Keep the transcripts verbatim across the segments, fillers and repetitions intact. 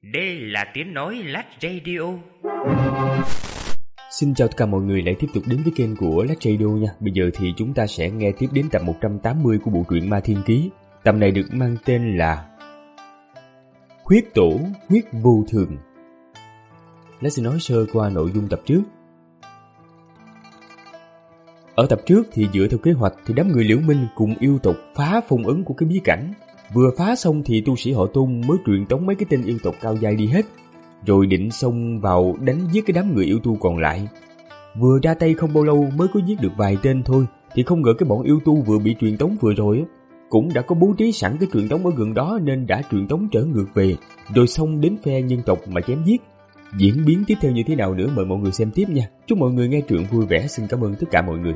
Đây là tiếng nói Lách Radio. Xin chào tất cả mọi người lại tiếp tục đến với kênh của Lách Radio nha. Bây giờ thì chúng ta sẽ nghe tiếp đến tập một trăm tám mươi của bộ truyện Ma Thiên Ký. Tập này được mang tên là Huyết Tổ Huyết Vô Thường. Lách sẽ nói sơ qua nội dung tập trước. Ở tập trước thì dựa theo kế hoạch thì đám người Liễu Minh cùng yêu tộc phá phong ấn của cái bí cảnh. Vừa phá xong thì tu sĩ họ Tôn mới truyền tống mấy cái tên yêu tộc cao giai đi hết, rồi định xông vào đánh giết cái đám người yêu tu còn lại. Vừa ra tay không bao lâu mới có giết được vài tên thôi, thì không ngờ cái bọn yêu tu vừa bị truyền tống vừa rồi cũng đã có bố trí sẵn cái truyền tống ở gần đó, nên đã truyền tống trở ngược về, rồi xông đến phe nhân tộc mà chém giết. Diễn biến tiếp theo như thế nào nữa mời mọi người xem tiếp nha. Chúc mọi người nghe truyện vui vẻ. Xin cảm ơn tất cả mọi người.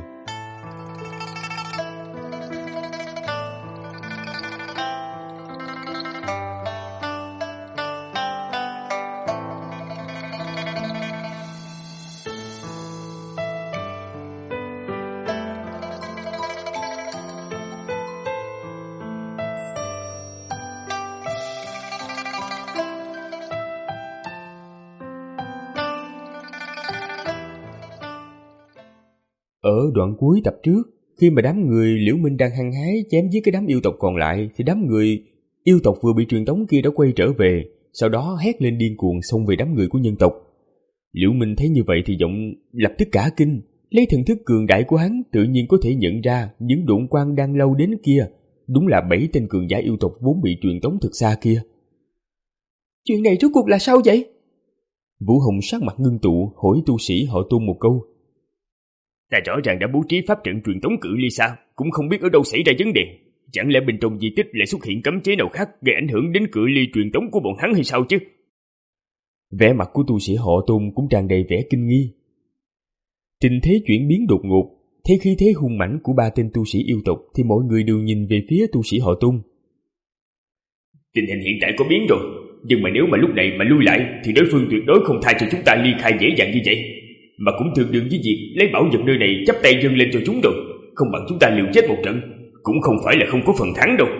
Ở đoạn cuối tập trước, khi mà đám người Liễu Minh đang hăng hái chém giết cái đám yêu tộc còn lại, thì đám người yêu tộc vừa bị truyền tống kia đã quay trở về, sau đó hét lên điên cuồng xông về đám người của nhân tộc. Liễu Minh thấy như vậy thì giọng lập tức cả kinh, lấy thần thức cường đại của hắn tự nhiên có thể nhận ra những độn quang đang lâu đến kia, đúng là bảy tên cường giả yêu tộc vốn bị truyền tống thực xa kia. Chuyện này rốt cuộc là sao vậy? Vũ Hồng sắc mặt ngưng tụ hỏi tu sĩ họ Tôn một câu. Ta rõ ràng đã bố trí pháp trận truyền tống cự ly xa, cũng không biết ở đâu xảy ra vấn đề. Chẳng lẽ bên trong di tích lại xuất hiện cấm chế nào khác gây ảnh hưởng đến cự ly truyền tống của bọn hắn hay sao chứ? Vẻ mặt của tu sĩ họ Tôn cũng tràn đầy vẻ kinh nghi. Tình thế chuyển biến đột ngột, thấy khí thế hung mãnh của ba tên tu sĩ yêu tộc thì mọi người đều nhìn về phía tu sĩ họ Tôn. Tình hình hiện tại có biến rồi, nhưng mà nếu mà lúc này mà lui lại thì đối phương tuyệt đối không tha cho chúng ta ly khai dễ dàng như vậy. Mà cũng tương đương với việc lấy bảo vật nơi này chắp tay dâng lên cho chúng rồi, không bằng chúng ta liều chết một trận, cũng không phải là không có phần thắng đâu.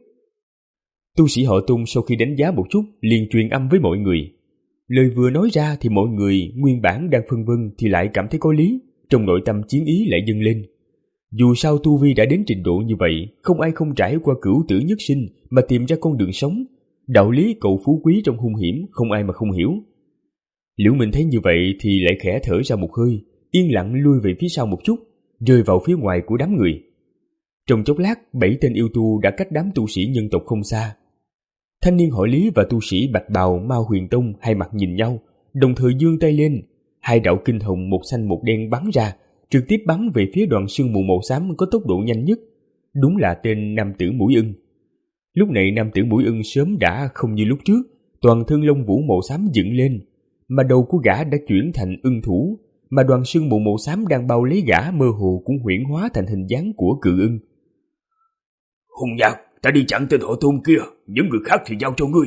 Tu sĩ họ Tôn sau khi đánh giá một chút liền truyền âm với mọi người. Lời vừa nói ra thì mọi người nguyên bản đang phân vân thì lại cảm thấy có lý, trong nội tâm chiến ý lại dâng lên. Dù sao tu vi đã đến trình độ như vậy, không ai không trải qua cửu tử nhất sinh mà tìm ra con đường sống. Đạo lý cầu phú quý trong hung hiểm không ai mà không hiểu. Liễu Minh thấy như vậy thì lại khẽ thở ra một hơi, yên lặng lui về phía sau một chút, rơi vào phía ngoài của đám người. Trong chốc lát, bảy tên yêu tu đã cách đám tu sĩ nhân tộc không xa. Thanh niên họ Lý và tu sĩ Bạch Bào Ma Huyền Tông hai mặt nhìn nhau, đồng thời giương tay lên, hai đạo kinh hồng một xanh một đen bắn ra, trực tiếp bắn về phía đoàn sương mù màu xám có tốc độ nhanh nhất. Đúng là tên nam tử Mũi Ưng. Lúc này nam tử Mũi Ưng sớm đã không như lúc trước, toàn thân lông vũ màu xám dựng lên, mà đầu của gã đã chuyển thành ưng thủ, mà đoàn sương mù màu xám đang bao lấy gã mơ hồ cũng huyễn hóa thành hình dáng của cự ưng. Hùng Nhạc, ta đi chặn tên họ Tôn kia, những người khác thì giao cho ngươi.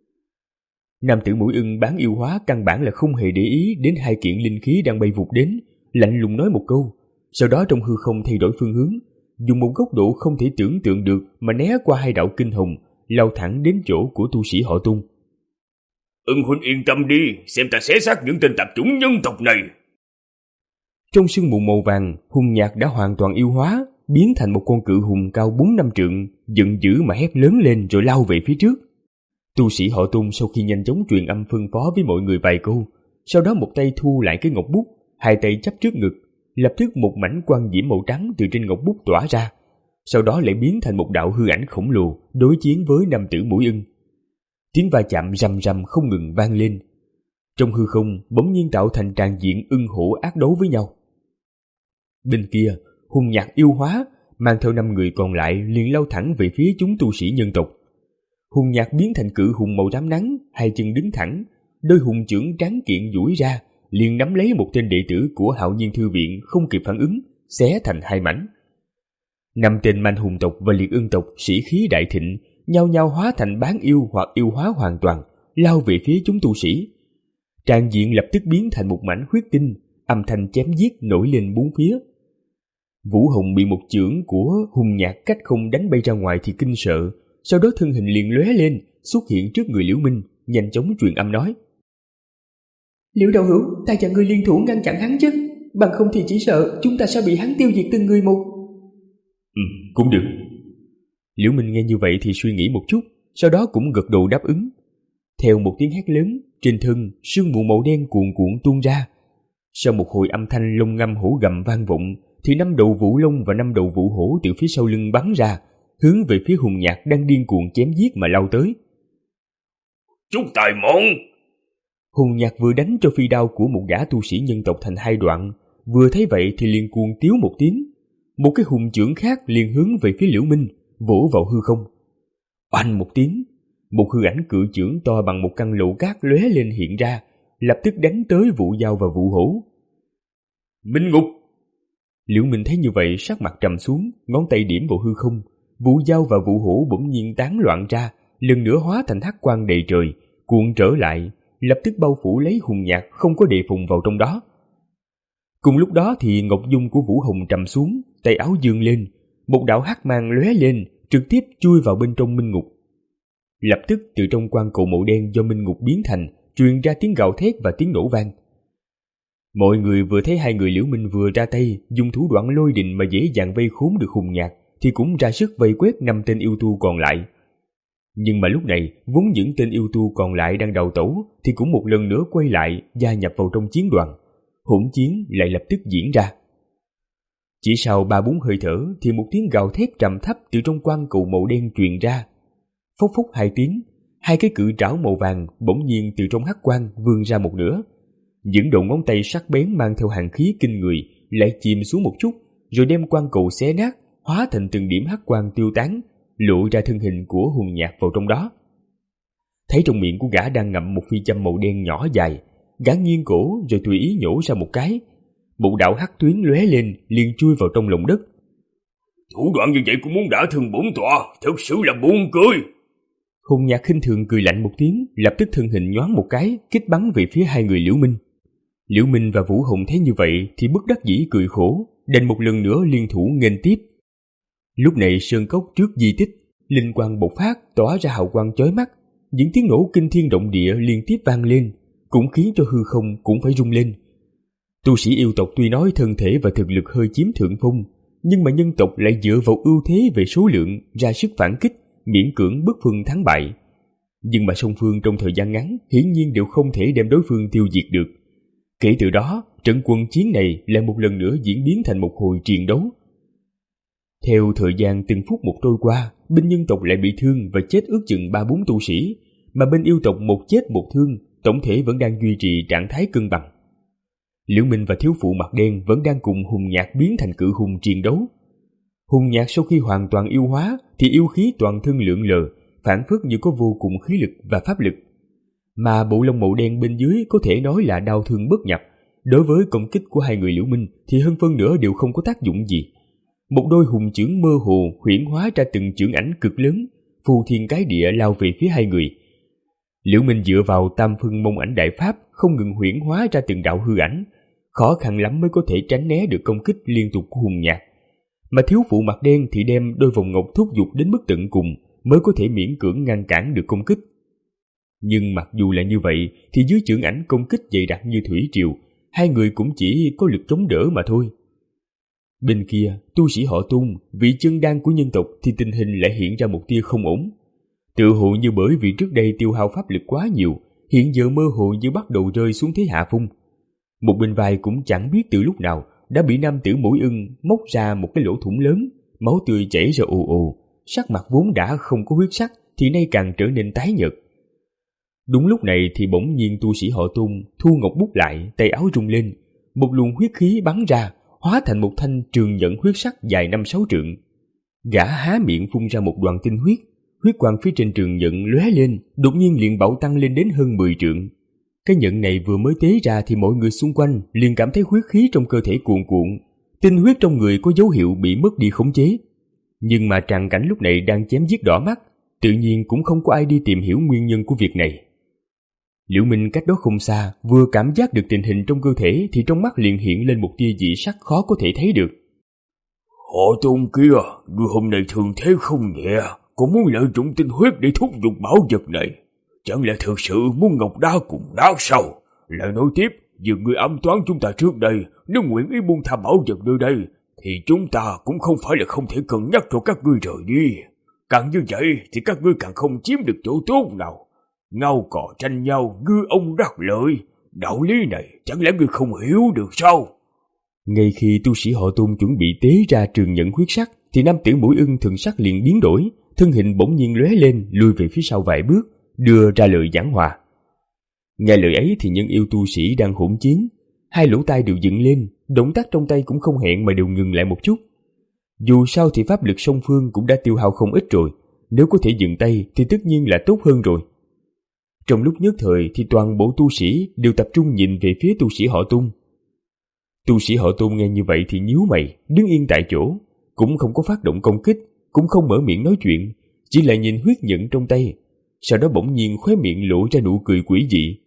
Nam tử Mũi Ưng bán yêu hóa căn bản là không hề để ý đến hai kiện linh khí đang bay vụt đến, lạnh lùng nói một câu, sau đó trong hư không thay đổi phương hướng, dùng một góc độ không thể tưởng tượng được mà né qua hai đạo kinh hồng, lao thẳng đến chỗ của tu sĩ họ Tôn. Ưng huynh yên tâm đi, xem ta xé xác những tên tạp chủng nhân tộc này. Trong sương mù màu vàng, Hùng Nhạc đã hoàn toàn yêu hóa, biến thành một con cự hùng cao bốn năm trượng, giận dữ mà hét lớn lên rồi lao về phía trước. Tu sĩ họ Tôn sau khi nhanh chóng truyền âm phân phó với mọi người vài câu, sau đó một tay thu lại cái ngọc bút, hai tay chắp trước ngực, lập tức một mảnh quang diễm màu trắng từ trên ngọc bút tỏa ra, sau đó lại biến thành một đạo hư ảnh khổng lồ đối chiến với nam tử Mũi Ưng. Tiếng va chạm rầm rầm không ngừng vang lên. Trong hư không bỗng nhiên tạo thành tràng diện ưng hổ ác đấu với nhau. Bên kia, Hùng Nhạc yêu hóa mang theo năm người còn lại liền lao thẳng về phía chúng tu sĩ nhân tộc. Hùng Nhạc biến thành cự hùng màu rám nắng, hai chân đứng thẳng, đôi hùng chưởng tráng kiện duỗi ra, liền nắm lấy một tên đệ tử của Hạo Nhiên Thư Viện không kịp phản ứng, xé thành hai mảnh. Năm tên manh hùng tộc và liệt ưng tộc sĩ khí đại thịnh, nhao nhao hóa thành bán yêu hoặc yêu hóa hoàn toàn, lao về phía chúng tu sĩ. Tràng diện lập tức biến thành một mảnh huyết tinh, âm thanh chém giết nổi lên bốn phía. Vũ Hồng bị một chưởng của Hùng Nhạc cách không đánh bay ra ngoài thì kinh sợ, sau đó thân hình liền lóe lên, xuất hiện trước người Liễu Minh, nhanh chóng truyền âm nói: Liễu đạo hữu, ta và ngươi liên thủ ngăn chặn hắn chứ, bằng không thì chỉ sợ chúng ta sẽ bị hắn tiêu diệt từng người một. Ừ, cũng được. Liễu Minh nghe như vậy thì suy nghĩ một chút, sau đó cũng gật đầu đáp ứng. Theo một tiếng hét lớn, trên thân sương mù màu đen cuồn cuộn tuôn ra. Sau một hồi âm thanh lông ngâm hổ gầm vang vọng, thì năm đầu vũ long và năm đầu vũ hổ từ phía sau lưng bắn ra, hướng về phía Hùng Nhạc đang điên cuồng chém giết mà lao tới. Chút tài mọn! Hùng Nhạc vừa đánh cho phi đao của một gã tu sĩ nhân tộc thành hai đoạn, vừa thấy vậy thì liền cuồng tiếu một tiếng. Một cái hùng chưởng khác liền hướng về phía Liễu Minh, vỗ vào hư không. Oanh một tiếng, một hư ảnh cự chưởng to bằng một căn lỗ cát lóe lên hiện ra, lập tức đánh tới Vũ Dao và Vũ Hổ. Minh Ngục! Liễu Minh thấy như vậy sắc mặt trầm xuống, ngón tay điểm vào hư không. Vũ Dao và Vũ Hổ bỗng nhiên tán loạn ra, lần nữa hóa thành hắc quang đầy trời, cuộn trở lại, lập tức bao phủ lấy Hùng Nhạc không có đề phòng vào trong đó. Cùng lúc đó thì ngọc dung của Vũ Hồng trầm xuống, tay áo dương lên, một đạo hắc mang lóe lên, trực tiếp chui vào bên trong Minh Ngục. Lập tức từ trong quang cầu màu đen do Minh Ngục biến thành, truyền ra tiếng gào thét và tiếng nổ vang. Mọi người vừa thấy hai người Liễu Minh vừa ra tay dùng thủ đoạn lôi đình mà dễ dàng vây khốn được Hùng Nhạc, thì cũng ra sức vây quét năm tên yêu tu còn lại. Nhưng mà lúc này, vốn những tên yêu tu còn lại đang đào tẩu thì cũng một lần nữa quay lại gia nhập vào trong chiến đoàn. Hỗn chiến lại lập tức diễn ra. Chỉ sau ba bốn hơi thở thì một tiếng gào thét trầm thấp từ trong quang cầu màu đen truyền ra. Phốc phốc hai tiếng, hai cái cự trảo màu vàng bỗng nhiên từ trong hắc quang vươn ra một nửa. Những đầu ngón tay sắc bén mang theo hàn khí kinh người lại chìm xuống một chút, rồi đem quang cầu xé nát, hóa thành từng điểm hắc quang tiêu tán, lộ ra thân hình của Hùng Nhạc vào trong đó. Thấy trong miệng của gã đang ngậm một phi châm màu đen nhỏ dài, gã nghiêng cổ rồi tùy ý nhổ ra một cái. Một đạo hắc tuyến lóe lên liền chui vào trong lòng đất. Thủ đoạn như vậy cũng muốn đả thương bổn tọa, thật sự là buồn cười. Hùng Nhạc khinh thường cười lạnh một tiếng, lập tức thân hình nhoáng một cái, kích bắn về phía hai người Liễu Minh. Liễu Minh và Vũ Hồng thấy như vậy thì bất đắc dĩ cười khổ, đành một lần nữa liên thủ nghênh tiếp. Lúc này sơn cốc trước di tích, linh quang bộc phát, tỏa ra hào quang chói mắt, những tiếng nổ kinh thiên động địa liên tiếp vang lên, cũng khiến cho hư không cũng phải rung lên. Tu sĩ yêu tộc tuy nói thân thể và thực lực hơi chiếm thượng phong, nhưng mà nhân tộc lại dựa vào ưu thế về số lượng ra sức phản kích, miễn cưỡng bức phương thắng bại. Nhưng mà song phương trong thời gian ngắn hiển nhiên đều không thể đem đối phương tiêu diệt được. Kể từ đó, trận quân chiến này lại một lần nữa diễn biến thành một hồi chiến đấu. Theo thời gian từng phút một trôi qua, bên nhân tộc lại bị thương và chết ước chừng ba bốn tu sĩ, mà bên yêu tộc một chết một thương, tổng thể vẫn đang duy trì trạng thái cân bằng. Liễu Minh và thiếu phụ mặt đen vẫn đang cùng Hùng Nhạc biến thành cự hùng chiến đấu. Hùng Nhạc sau khi hoàn toàn yêu hóa thì yêu khí toàn thân lượn lờ, phản phất như có vô cùng khí lực và pháp lực. Mà bộ lông màu đen bên dưới có thể nói là đau thương bất nhập. Đối với công kích của hai người Liễu Minh thì hơn phân nửa đều không có tác dụng gì. Một đôi hùng chưởng mơ hồ huyễn hóa ra từng chưởng ảnh cực lớn, phù thiên cái địa lao về phía hai người. Liễu Minh dựa vào tam phân mông ảnh đại pháp không ngừng huyễn hóa ra từng đạo hư ảnh, khó khăn lắm mới có thể tránh né được công kích liên tục của Hùng Nhạc. Mà thiếu phụ mặt đen thì đem đôi vòng ngọc thúc giục đến mức tận cùng mới có thể miễn cưỡng ngăn cản được công kích. Nhưng mặc dù là như vậy thì dưới chưởng ảnh công kích dày đặc như thủy triều, hai người cũng chỉ có lực chống đỡ mà thôi. Bên kia, tu sĩ họ Tôn, vị chân đan của nhân tộc thì tình hình lại hiện ra một tia không ổn. Tự hồ như bởi vì trước đây tiêu hao pháp lực quá nhiều, hiện giờ mơ hồ như bắt đầu rơi xuống thế hạ phong. Một bên vai cũng chẳng biết từ lúc nào đã bị nam tử mũi ưng móc ra một cái lỗ thủng lớn, máu tươi chảy ra ồ ồ, sắc mặt vốn đã không có huyết sắc thì nay càng trở nên tái nhợt. Đúng lúc này thì bỗng nhiên tu sĩ họ Tôn thu ngọc bút lại, tay áo rung lên, một luồng huyết khí bắn ra, hóa thành một thanh trường nhận huyết sắc dài năm sáu trượng. Gã há miệng phun ra một đoàn tinh huyết, huyết quang phía trên trường nhận lóe lên, đột nhiên liền bạo tăng lên đến hơn mười trượng. Cái nhận này vừa mới tế ra thì mọi người xung quanh liền cảm thấy huyết khí trong cơ thể cuồn cuộn, tinh huyết trong người có dấu hiệu bị mất đi khống chế. Nhưng mà tràng cảnh lúc này đang chém giết đỏ mắt, tự nhiên cũng không có ai đi tìm hiểu nguyên nhân của việc này. Liễu Minh cách đó không xa, vừa cảm giác được tình hình trong cơ thể thì trong mắt liền hiện lên một tia dị sắc khó có thể thấy được. Họ Tôn kia, người hôm nay thường thế không nhẹ, còn muốn lợi dụng tinh huyết để thúc giục bảo vật này. Chẳng lẽ thực sự muốn ngọc đá cùng đá sao? Lại nói tiếp, dường người ám toán chúng ta trước đây, nếu nguyện ý buông tha bảo vật nơi đây, thì chúng ta cũng không phải là không thể cân nhắc cho các ngươi rời đi. Càng như vậy thì các ngươi càng không chiếm được chỗ tốt nào. Ngao cò tranh nhau, ngư ông đắc lợi. Đạo lý này chẳng lẽ ngươi không hiểu được sao? Ngay khi tu sĩ họ Tôn chuẩn bị tế ra trường nhận huyết sắc, thì nam tử mũi ưng thần sắc liền biến đổi, thân hình bỗng nhiên lóe lên, lùi về phía sau vài bước, đưa ra lời giảng hòa. Nghe lời ấy thì nhân yêu tu sĩ đang hỗn chiến, hai lỗ tai đều dựng lên, động tác trong tay cũng không hẹn mà đều ngừng lại một chút. Dù sao thì pháp lực song phương cũng đã tiêu hao không ít rồi, nếu có thể dừng tay thì tất nhiên là tốt hơn rồi. Trong lúc nhất thời thì toàn bộ tu sĩ đều tập trung nhìn về phía tu sĩ họ Tôn. Tu sĩ họ Tôn nghe như vậy thì nhíu mày, đứng yên tại chỗ, cũng không có phát động công kích, cũng không mở miệng nói chuyện, chỉ là nhìn huyết nhận trong tay. Sau đó bỗng nhiên khóe miệng lộ ra nụ cười quỷ dị.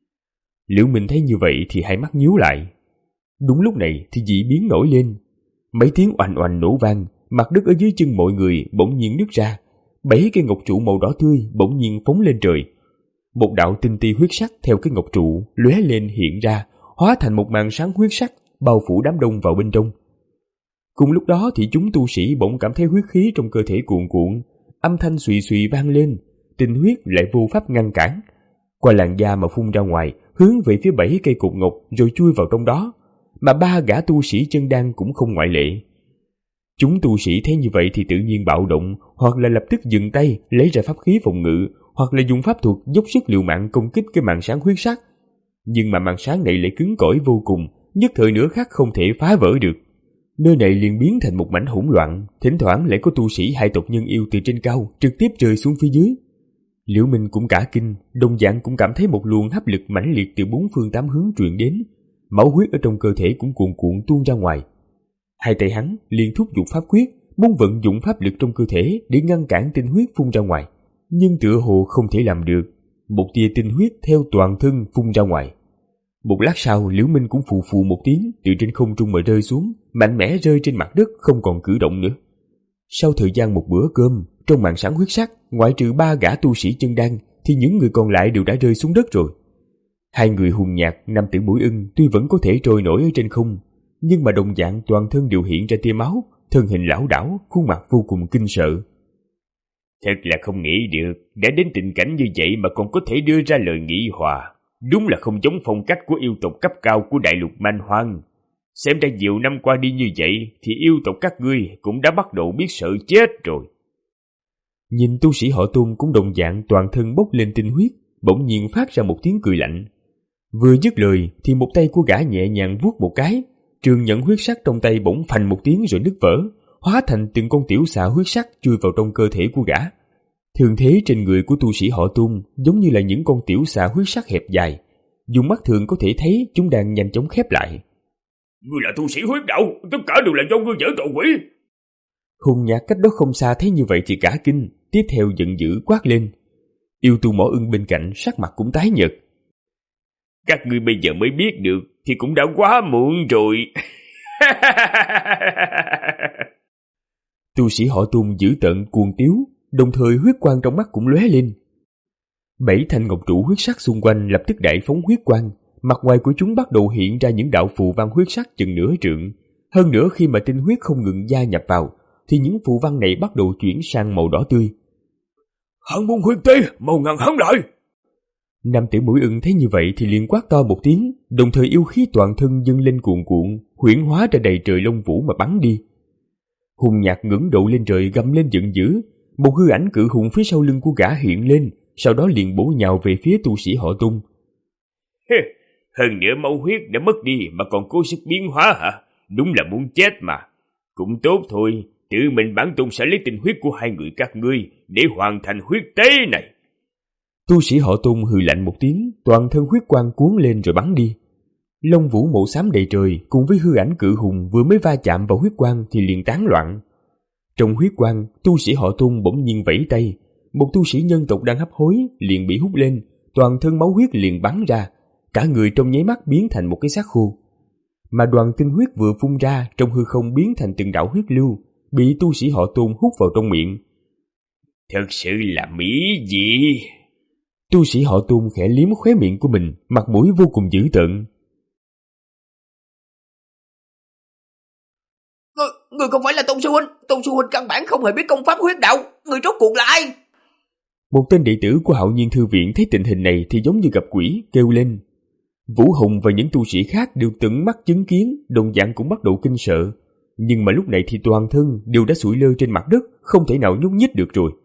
Liễu Minh thấy như vậy thì hai mắt nhíu lại. Đúng lúc này thì dị biến nổi lên. Mấy tiếng oanh oanh nổ vang, mặt đất ở dưới chân mọi người bỗng nhiên nứt ra. Bảy cây ngọc trụ màu đỏ tươi bỗng nhiên phóng lên trời. Một đạo tinh ti huyết sắc theo cái ngọc trụ lóe lên hiện ra, hóa thành một màn sáng huyết sắc bao phủ đám đông vào bên trong. Cùng lúc đó thì chúng tu sĩ bỗng cảm thấy huyết khí trong cơ thể cuồn cuộn, âm thanh xùy xùy vang lên, tinh huyết lại vô pháp ngăn cản, qua làn da mà phun ra ngoài, hướng về phía bảy cây cột ngọc rồi chui vào trong đó, mà ba gã tu sĩ chân đan cũng không ngoại lệ. Chúng tu sĩ thấy như vậy thì tự nhiên bạo động, hoặc là lập tức dừng tay lấy ra pháp khí phòng ngự, hoặc là dùng pháp thuật dốc sức liều mạng công kích cái màn sáng huyết sắc. Nhưng mà màn sáng này lại cứng cỏi vô cùng, nhất thời nửa khắc không thể phá vỡ được. Nơi này liền biến thành một mảnh hỗn loạn, thỉnh thoảng lại có tu sĩ hai tộc nhân yêu từ trên cao trực tiếp rơi xuống phía dưới. Liễu Minh cũng cả kinh, đồng dạng cũng cảm thấy một luồng hấp lực mãnh liệt từ bốn phương tám hướng truyền đến, máu huyết ở trong cơ thể cũng cuồn cuộn tuôn ra ngoài. Hai tay hắn liền thúc giục pháp quyết, muốn vận dụng pháp lực trong cơ thể để ngăn cản tinh huyết phun ra ngoài, nhưng tựa hồ không thể làm được. Một tia tinh huyết theo toàn thân phun ra ngoài. Một lát sau, Liễu Minh cũng phù phù một tiếng từ trên không trung mà rơi xuống, mạnh mẽ rơi trên mặt đất không còn cử động nữa. Sau thời gian một bữa cơm, trong màn sáng huyết sắc, ngoại trừ ba gã tu sĩ chân đan, thì những người còn lại đều đã rơi xuống đất rồi. Hai người hùng nhạc, nam tử mũi ưng tuy vẫn có thể trôi nổi ở trên không, nhưng mà đồng dạng toàn thân đều hiện ra tia máu, thân hình lảo đảo, khuôn mặt vô cùng kinh sợ. Thật là không nghĩ được, đã đến tình cảnh như vậy mà còn có thể đưa ra lời nghị hòa. Đúng là không giống phong cách của yêu tộc cấp cao của đại lục Man Hoang. Xem ra nhiều năm qua đi như vậy thì yêu tộc các ngươi cũng đã bắt đầu biết sợ chết rồi. Nhìn tu sĩ họ Tôn cũng đồng dạng toàn thân bốc lên tinh huyết, bỗng nhiên phát ra một tiếng cười lạnh. Vừa dứt lời thì một tay của gã nhẹ nhàng vuốt một cái, trường nhận huyết sắc trong tay bỗng phành một tiếng rồi nứt vỡ, hóa thành từng con tiểu xà huyết sắc chui vào trong cơ thể của gã. Thường thế trên người của tu sĩ họ Tôn giống như là những con tiểu xà huyết sắc hẹp dài, dùng mắt thường có thể thấy chúng đang nhanh chóng khép lại. Ngươi là tu sĩ huyết đạo, tất cả đều là do ngươi giở trò quỷ. Hùng nhạc cách đó không xa thấy như vậy thì cả kinh, tiếp theo giận dữ quát lên. Yêu tu mỏ ưng bên cạnh sắc mặt cũng tái nhợt. Các ngươi bây giờ mới biết được thì cũng đã quá muộn rồi. Tu sĩ họ Tôn dữ tợn cuồng tiếu, đồng thời huyết quang trong mắt cũng lóe lên. Bảy thanh ngọc trụ huyết sắc xung quanh lập tức đại phóng huyết quang, mặt ngoài của chúng bắt đầu hiện ra những đạo phù văn huyết sắc chừng nửa trượng. Hơn nữa khi mà tinh huyết không ngừng gia nhập vào, thì những phù văn này bắt đầu chuyển sang màu đỏ tươi. Hàn môn huyết tế, màu ngàn hắn lại! Nam tử mũi ưng thấy như vậy thì liền quát to một tiếng, đồng thời yêu khí toàn thân dâng lên cuồn cuộn, huyễn hóa ra đầy trời lông vũ mà bắn đi. Hùng nhạc ngẩng đầu lên trời gầm lên giận dữ, một hư ảnh cự hùng phía sau lưng của gã hiện lên, sau đó liền bổ nhào về phía tu sĩ họ Tôn. Hơn nữa máu huyết đã mất đi mà còn cố sức biến hóa hả? Đúng là muốn chết mà. Cũng tốt thôi, tự mình bản tôn sẽ lấy tinh huyết của hai người các ngươi để hoàn thành huyết tế này. Tu sĩ họ Tôn hừ lạnh một tiếng, toàn thân huyết quang cuốn lên rồi bắn đi. Lông vũ màu xám đầy trời cùng với hư ảnh cự hùng vừa mới va chạm vào huyết quang thì liền tán loạn. Trong huyết quang, tu sĩ họ Tôn bỗng nhiên vẫy tay, một tu sĩ nhân tộc đang hấp hối liền bị hút lên, toàn thân máu huyết liền bắn ra, cả người trong nháy mắt biến thành một cái xác khô. Mà đoàn tinh huyết vừa phun ra trong hư không biến thành từng đạo huyết lưu, bị tu sĩ họ Tôn hút vào trong miệng. Thật sự là mỹ dị. Tu sĩ họ Tôn khẽ liếm khóe miệng của mình, mặt mũi vô cùng dữ tợn. Người, người không phải là Tôn sư huynh, Tôn sư huynh căn bản không hề biết công pháp huyết đạo, người rốt cuộc là ai? Một tên đệ tử của Hạo Nhiên Thư Viện thấy tình hình này thì giống như gặp quỷ, kêu lên. Vũ Hùng và những tu sĩ khác đều tận mắt chứng kiến, đồng dạng cũng bắt đầu kinh sợ. Nhưng mà lúc này thì toàn thân đều đã sụi lơ trên mặt đất, không thể nào nhúc nhích được rồi.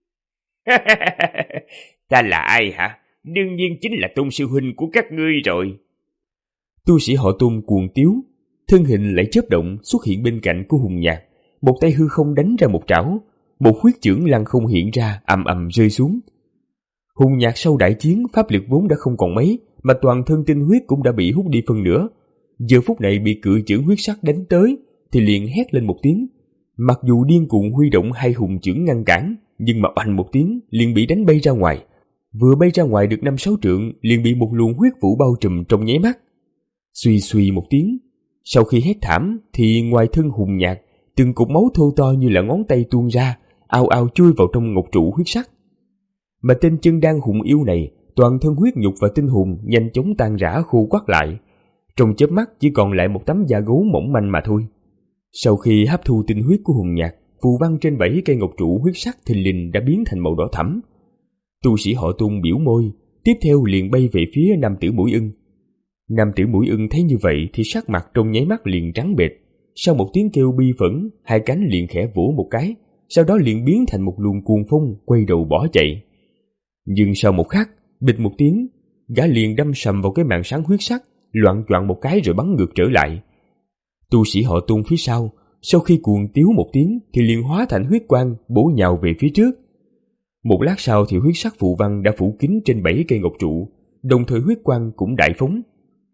Ta là ai hả? Đương nhiên chính là Tôn sư huynh của các ngươi rồi. Tu sĩ họ Tôn cuồng tiếu, thân hình lại chớp động xuất hiện bên cạnh của Hùng Nhạc, một tay hư không đánh ra một trảo, một huyết chưởng lăng không hiện ra, ầm ầm rơi xuống. Hùng Nhạc sau đại chiến pháp lực vốn đã không còn mấy, mà toàn thân tinh huyết cũng đã bị hút đi phân nửa. Giờ phút này bị cự chưởng huyết sắc đánh tới thì liền hét lên một tiếng. Mặc dù điên cuồng huy động hai hùng chưởng ngăn cản, nhưng mà oanh một tiếng liền bị đánh bay ra ngoài. Vừa bay ra ngoài được năm sáu trượng liền bị một luồng huyết vụ bao trùm trong nháy mắt. Suy suy một tiếng, sau khi hét thảm thì ngoài thân Hùng Nhạc, từng cục máu thô to như là ngón tay tuôn ra, ao ao chui vào trong ngọc trụ huyết sắc. Mà tên chân đan hùng yêu này, toàn thân huyết nhục và tinh hồn nhanh chóng tan rã khô quắt lại, trong chớp mắt chỉ còn lại một tấm da gấu mỏng manh mà thôi. Sau khi hấp thu tinh huyết của Hùng Nhạc, phù văn trên bảy cây ngọc trụ huyết sắc thình lình đã biến thành màu đỏ thẫm. Tu sĩ họ Tôn biểu môi, tiếp theo liền bay về phía nam tử mũi ưng. Nam tử mũi ưng thấy như vậy thì sắc mặt trong nháy mắt liền trắng bệch. Sau một tiếng kêu bi phẫn, hai cánh liền khẽ vỗ một cái, sau đó liền biến thành một luồng cuồng phong quay đầu bỏ chạy. Nhưng sau một khắc, bịch một tiếng, gã liền đâm sầm vào cái màn sáng huyết sắc, loạng choạng một cái rồi bắn ngược trở lại. Tu sĩ họ Tôn phía sau, sau khi cuồng tiếu một tiếng thì liền hóa thành huyết quang bổ nhào về phía trước. Một lát sau thì huyết sắc phù văn đã phủ kín trên bảy cây ngọc trụ, đồng thời huyết quang cũng đại phóng.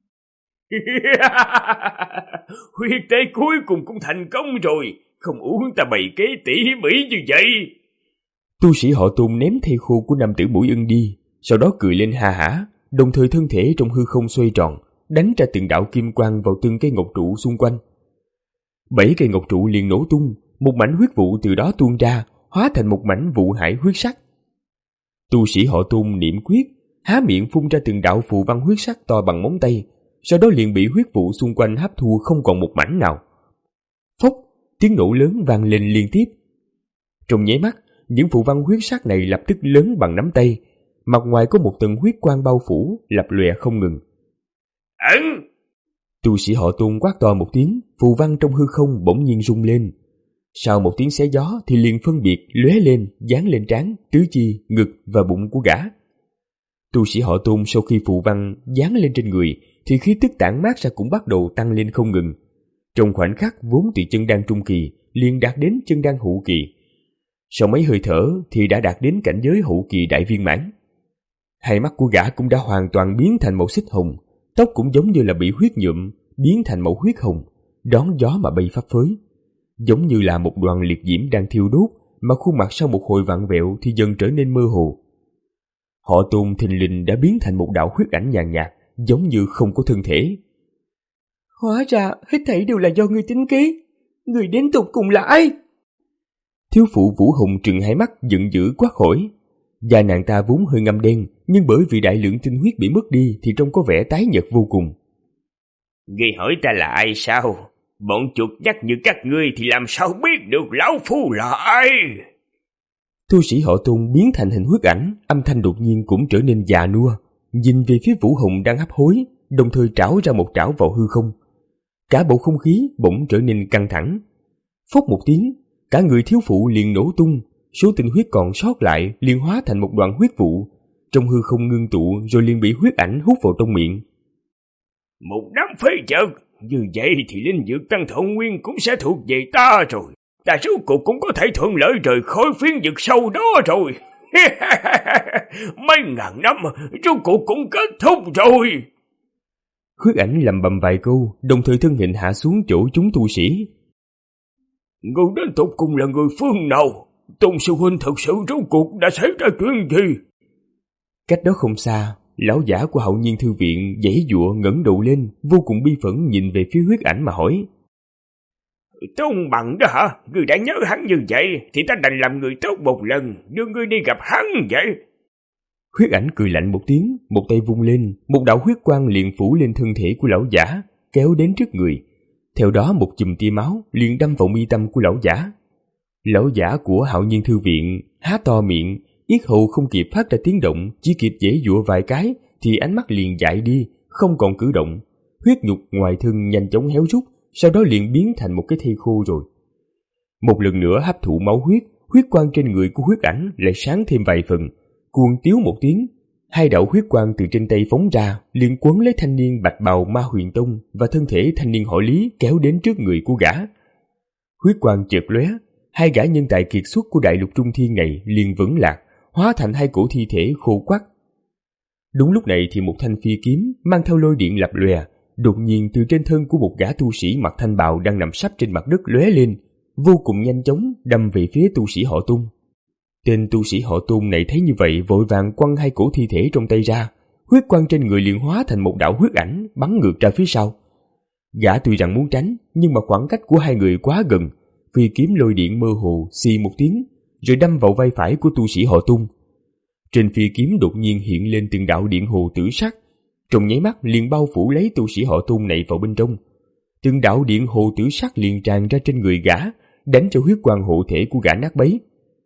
Huyết tế cuối cùng cũng thành công rồi, không uống ta bày kế tỉ mỉ như vậy. Tu sĩ họ Tôn ném thây khô của nam tử mũi ưng đi, sau đó cười lên ha hả, đồng thời thân thể trong hư không xoay tròn, đánh ra từng đạo kim quang vào từng cây ngọc trụ xung quanh. Bảy cây ngọc trụ liền nổ tung, một mảnh huyết vụ từ đó tuôn ra, hóa thành một mảnh vụ hải huyết sắc. Tu sĩ họ Tôn niệm quyết, há miệng phun ra từng đạo phù văn huyết sắc to bằng móng tay, sau đó liền bị huyết vụ xung quanh hấp thu không còn một mảnh nào. Phốc, tiếng nổ lớn vang lên liên tiếp. Trong nháy mắt, những phù văn huyết sắc này lập tức lớn bằng nắm tay, mặt ngoài có một tầng huyết quang bao phủ, lập lòe không ngừng. Ẩn! Tu sĩ họ Tôn quát to một tiếng, phù văn trong hư không bỗng nhiên rung lên. Sau một tiếng xé gió thì liền phân biệt lóe lên, dán lên trán, tứ chi, ngực và bụng của gã. Tu sĩ họ Tôn sau khi phù văn dán lên trên người thì khí tức tản mát ra cũng bắt đầu tăng lên không ngừng. Trong khoảnh khắc vốn từ chân đan trung kỳ liền đạt đến chân đan hậu kỳ. Sau mấy hơi thở thì đã đạt đến cảnh giới hậu kỳ đại viên mãn. Hai mắt của gã cũng đã hoàn toàn biến thành màu xích hồng, tóc cũng giống như là bị huyết nhuộm, biến thành màu huyết hồng, đón gió mà bay phấp phới. Giống như là một đoàn liệt diễm đang thiêu đốt, mà khuôn mặt sau một hồi vặn vẹo thì dần trở nên mơ hồ. Họ Tôn thình lình đã biến thành một đạo huyết ảnh nhàn nhạt, giống như không có thân thể. Hóa ra hết thảy đều là do ngươi tính kế. Người đến tục cùng là ai? Thiếu phụ Vũ Hùng trừng hai mắt giận dữ quát hỏi. Da nàng ta vốn hơi ngăm đen, nhưng bởi vì đại lượng tinh huyết bị mất đi thì trông có vẻ tái nhợt vô cùng. Ngươi hỏi ta là ai sao? Bọn chuột nhắt như các ngươi thì làm sao biết được lão phu là ai? Tu sĩ họ Tôn biến thành hình huyết ảnh, âm thanh đột nhiên cũng trở nên già nua, nhìn về phía Vũ Hùng đang hấp hối, đồng thời trảo ra một trảo vào hư không. Cả bầu không khí bỗng trở nên căng thẳng. Phốc một tiếng, cả người thiếu phụ liền nổ tung, số tinh huyết còn sót lại liền hóa thành một đoàn huyết vụ, trong hư không ngưng tụ rồi liền bị huyết ảnh hút vào trong miệng. Một đám phế vật, như vậy thì linh dược tăng thọ nguyên cũng sẽ thuộc về ta rồi. Ta rốt cuộc cũng có thể thuận lợi rời khỏi phiến vực sâu đó rồi. Mấy ngàn năm rốt cuộc cũng kết thúc rồi. Huyết ảnh lầm bầm vài câu, đồng thời thân hình hạ xuống chỗ chúng tu sĩ. Người đến tục cùng là người phương nào? Tôn sư huynh thật sự rốt cuộc đã xảy ra chuyện gì? Cách đó không xa, lão giả của Hạo Nhiên Thư Viện giãy giụa ngẩng đầu lên, vô cùng bi phẫn nhìn về phía huyết ảnh mà hỏi. Tôn Bằng đó hả? Ngươi đã nhớ hắn như vậy thì ta đành làm người tốt một lần, đưa ngươi đi gặp hắn vậy. Huyết ảnh cười lạnh một tiếng, một tay vung lên, một đạo huyết quang liền phủ lên thân thể của lão giả, kéo đến trước người. Theo đó một chùm tia máu liền đâm vào mi tâm của lão giả. Lão giả của Hạo Nhiên Thư Viện há to miệng, yết hầu không kịp phát ra tiếng động, chỉ kịp giãy giụa vài cái thì ánh mắt liền dại đi, không còn cử động. Huyết nhục ngoài thân nhanh chóng héo rút, sau đó liền biến thành một cái thây khô rồi. Một lần nữa hấp thụ máu huyết, huyết quang trên người của huyết ảnh lại sáng thêm vài phần. Cuồng tiếu một tiếng, hai đạo huyết quang từ trên tay phóng ra, liền quấn lấy thanh niên bạch bào Ma Huyền Tông và thân thể thanh niên họ Lý kéo đến trước người của gã. Huyết quang chợt lóe, hai gã nhân tài kiệt xuất của đại lục trung thiên này liền vững lạc, hóa thành hai cổ thi thể khô quắt. Đúng lúc này thì một thanh phi kiếm mang theo lôi điện lập lòe, đột nhiên từ trên thân của một gã tu sĩ mặc thanh bào đang nằm sấp trên mặt đất lóe lên, vô cùng nhanh chóng đâm về phía tu sĩ họ Tung. Tên tu sĩ họ Tung này thấy như vậy vội vàng quăng hai cổ thi thể trong tay ra, huyết quang trên người liền hóa thành một đạo huyết ảnh bắn ngược ra phía sau. Gã tuy rằng muốn tránh, nhưng mà khoảng cách của hai người quá gần, phi kiếm lôi điện mơ hồ xì một tiếng, rồi đâm vào vai phải của tu sĩ họ Tung. Trên phi kiếm đột nhiên hiện lên từng đạo điện hồ tử sắc, trong nháy mắt liền bao phủ lấy tu sĩ họ Tung này vào bên trong. Từng đạo điện hồ tử sắc liền tràn ra trên người gã, đánh cho huyết quang hộ thể của gã nát bấy.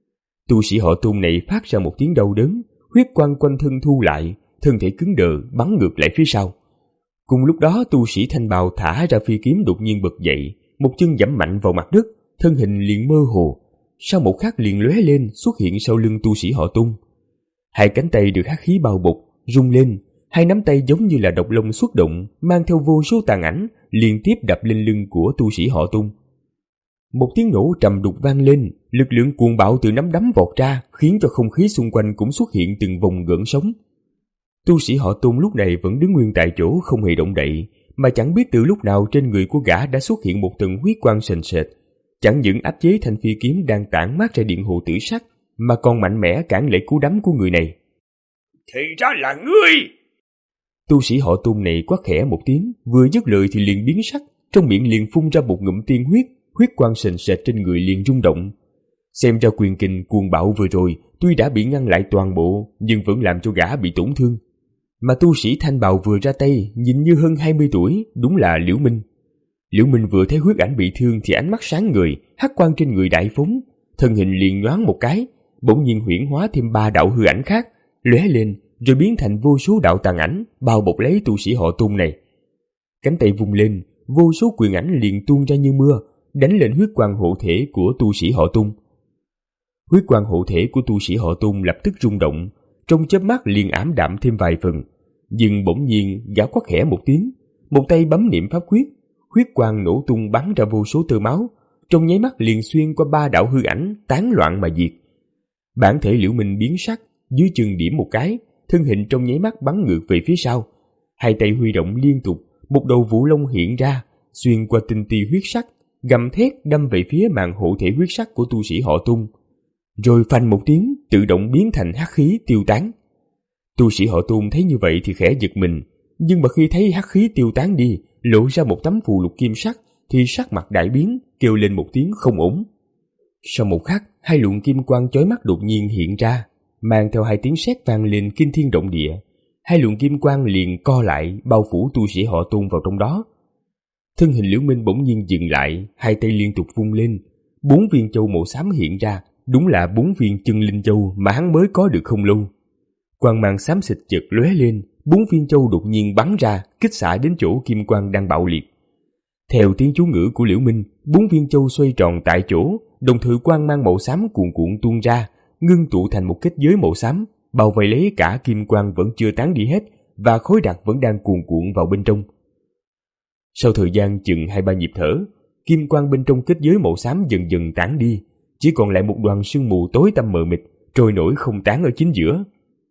Tu sĩ họ Tung này phát ra một tiếng đau đớn, huyết quang quanh thân thu lại, thân thể cứng đờ bắn ngược lại phía sau. Cùng lúc đó tu sĩ thanh bào thả ra phi kiếm đột nhiên bật dậy, một chân giẫm mạnh vào mặt đất, thân hình liền mơ hồ, sau một khắc liền lóe lên xuất hiện sau lưng tu sĩ họ Tung. Hai cánh tay được hắc khí bao bọc, rung lên, hai nắm tay giống như là độc long xuất động, mang theo vô số tàn ảnh, liên tiếp đập lên lưng của tu sĩ họ Tung. Một tiếng nổ trầm đục vang lên, lực lượng cuồng bạo từ nắm đấm vọt ra, khiến cho không khí xung quanh cũng xuất hiện từng vòng gợn sóng. Tu sĩ họ Tung lúc này vẫn đứng nguyên tại chỗ không hề động đậy, mà chẳng biết từ lúc nào trên người của gã đã xuất hiện một tầng huyết quang sền sệt, chẳng những áp chế thanh phi kiếm đang tản mát ra điện hồ tử sắc, mà còn mạnh mẽ cản lại cú đấm của người này. Thì ra là ngươi! Tu sĩ họ Tung này quát khẽ một tiếng, vừa dứt lời thì liền biến sắc, trong miệng liền phun ra một ngụm tiên huyết, huyết quang sền sệt trên người liền rung động. Xem ra quyền kình cuồng bạo vừa rồi tuy đã bị ngăn lại toàn bộ, nhưng vẫn làm cho gã bị tổn thương. Mà tu sĩ thanh bào vừa ra tay nhìn như hơn hai mươi tuổi, đúng là Liễu Minh. Liễu Minh vừa thấy huyết ảnh bị thương thì ánh mắt sáng ngời, hắc quang trên người đại phóng, thân hình liền nhoáng một cái, bỗng nhiên huyễn hóa thêm ba đạo hư ảnh khác, lóe lên rồi biến thành vô số đạo tàn ảnh bao bọc lấy tu sĩ họ Tung này. Cánh tay vung lên, vô số quyền ảnh liền tuôn ra như mưa, đánh lên huyết quang hộ thể của tu sĩ họ Tung. Huyết quang hộ thể của tu sĩ họ Tung lập tức rung động, trong chớp mắt liền ảm đạm thêm vài phần, nhưng bỗng nhiên gã quát khẽ một tiếng, một tay bấm niệm pháp quyết, huyết quang nổ tung bắn ra vô số tơ máu, trong nháy mắt liền xuyên qua ba đạo hư ảnh tán loạn mà diệt. Bản thể Liễu Minh biến sắc, dưới chân điểm một cái, thân hình trong nháy mắt bắn ngược về phía sau, hai tay huy động liên tục, một đầu vũ long hiện ra, xuyên qua tinh ti huyết sắc, gầm thét đâm về phía màn hộ thể huyết sắc của tu sĩ họ Tung, rồi phanh một tiếng tự động biến thành hắc khí tiêu tán. Tu sĩ họ Tung thấy như vậy thì khẽ giật mình, nhưng mà khi thấy hắc khí tiêu tán đi, lộ ra một tấm phù lục kim sắc, thì sắc mặt đại biến, kêu lên một tiếng không ổn. Sau một khắc, hai luồng kim quang chói mắt đột nhiên hiện ra, mang theo hai tiếng sét vang lên kinh thiên động địa. Hai luồng kim quang liền co lại, bao phủ tu sĩ họ Tung vào trong đó. Thân hình Liễu Minh bỗng nhiên dừng lại, hai tay liên tục vung lên, bốn viên châu màu xám hiện ra, đúng là bốn viên chân linh châu mà hắn mới có được không lâu. Quang mang xám xịt chợt lóe lên, bốn viên châu đột nhiên bắn ra, kích xạ đến chỗ kim quang đang bạo liệt. Theo tiếng chú ngữ của Liễu Minh, bốn viên châu xoay tròn tại chỗ, đồng thời quang mang màu xám cuồn cuộn tuôn ra, ngưng tụ thành một kết giới màu xám, bao vây lấy cả kim quang vẫn chưa tán đi hết, và khói đặc vẫn đang cuồn cuộn vào bên trong. Sau thời gian chừng hai ba nhịp thở, kim quang bên trong kết giới màu xám dần dần tán đi, chỉ còn lại một đoàn sương mù tối tăm mờ mịt, trôi nổi không tán ở chính giữa.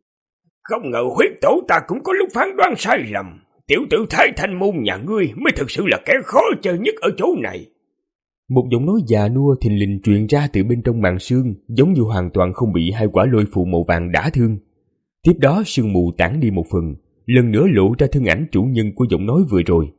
Không ngờ huyết tổ ta cũng có lúc phán đoán sai lầm. Tiểu tử Thái Thanh môn nhà ngươi mới thực sự là kẻ khó chơi nhất ở chỗ này. Một giọng nói già nua thình lình truyền ra từ bên trong màn sương, giống như hoàn toàn không bị hai quả lôi phù màu vàng đả thương. Tiếp đó sương mù tản đi một phần, lần nữa lộ ra thân ảnh chủ nhân của giọng nói vừa rồi.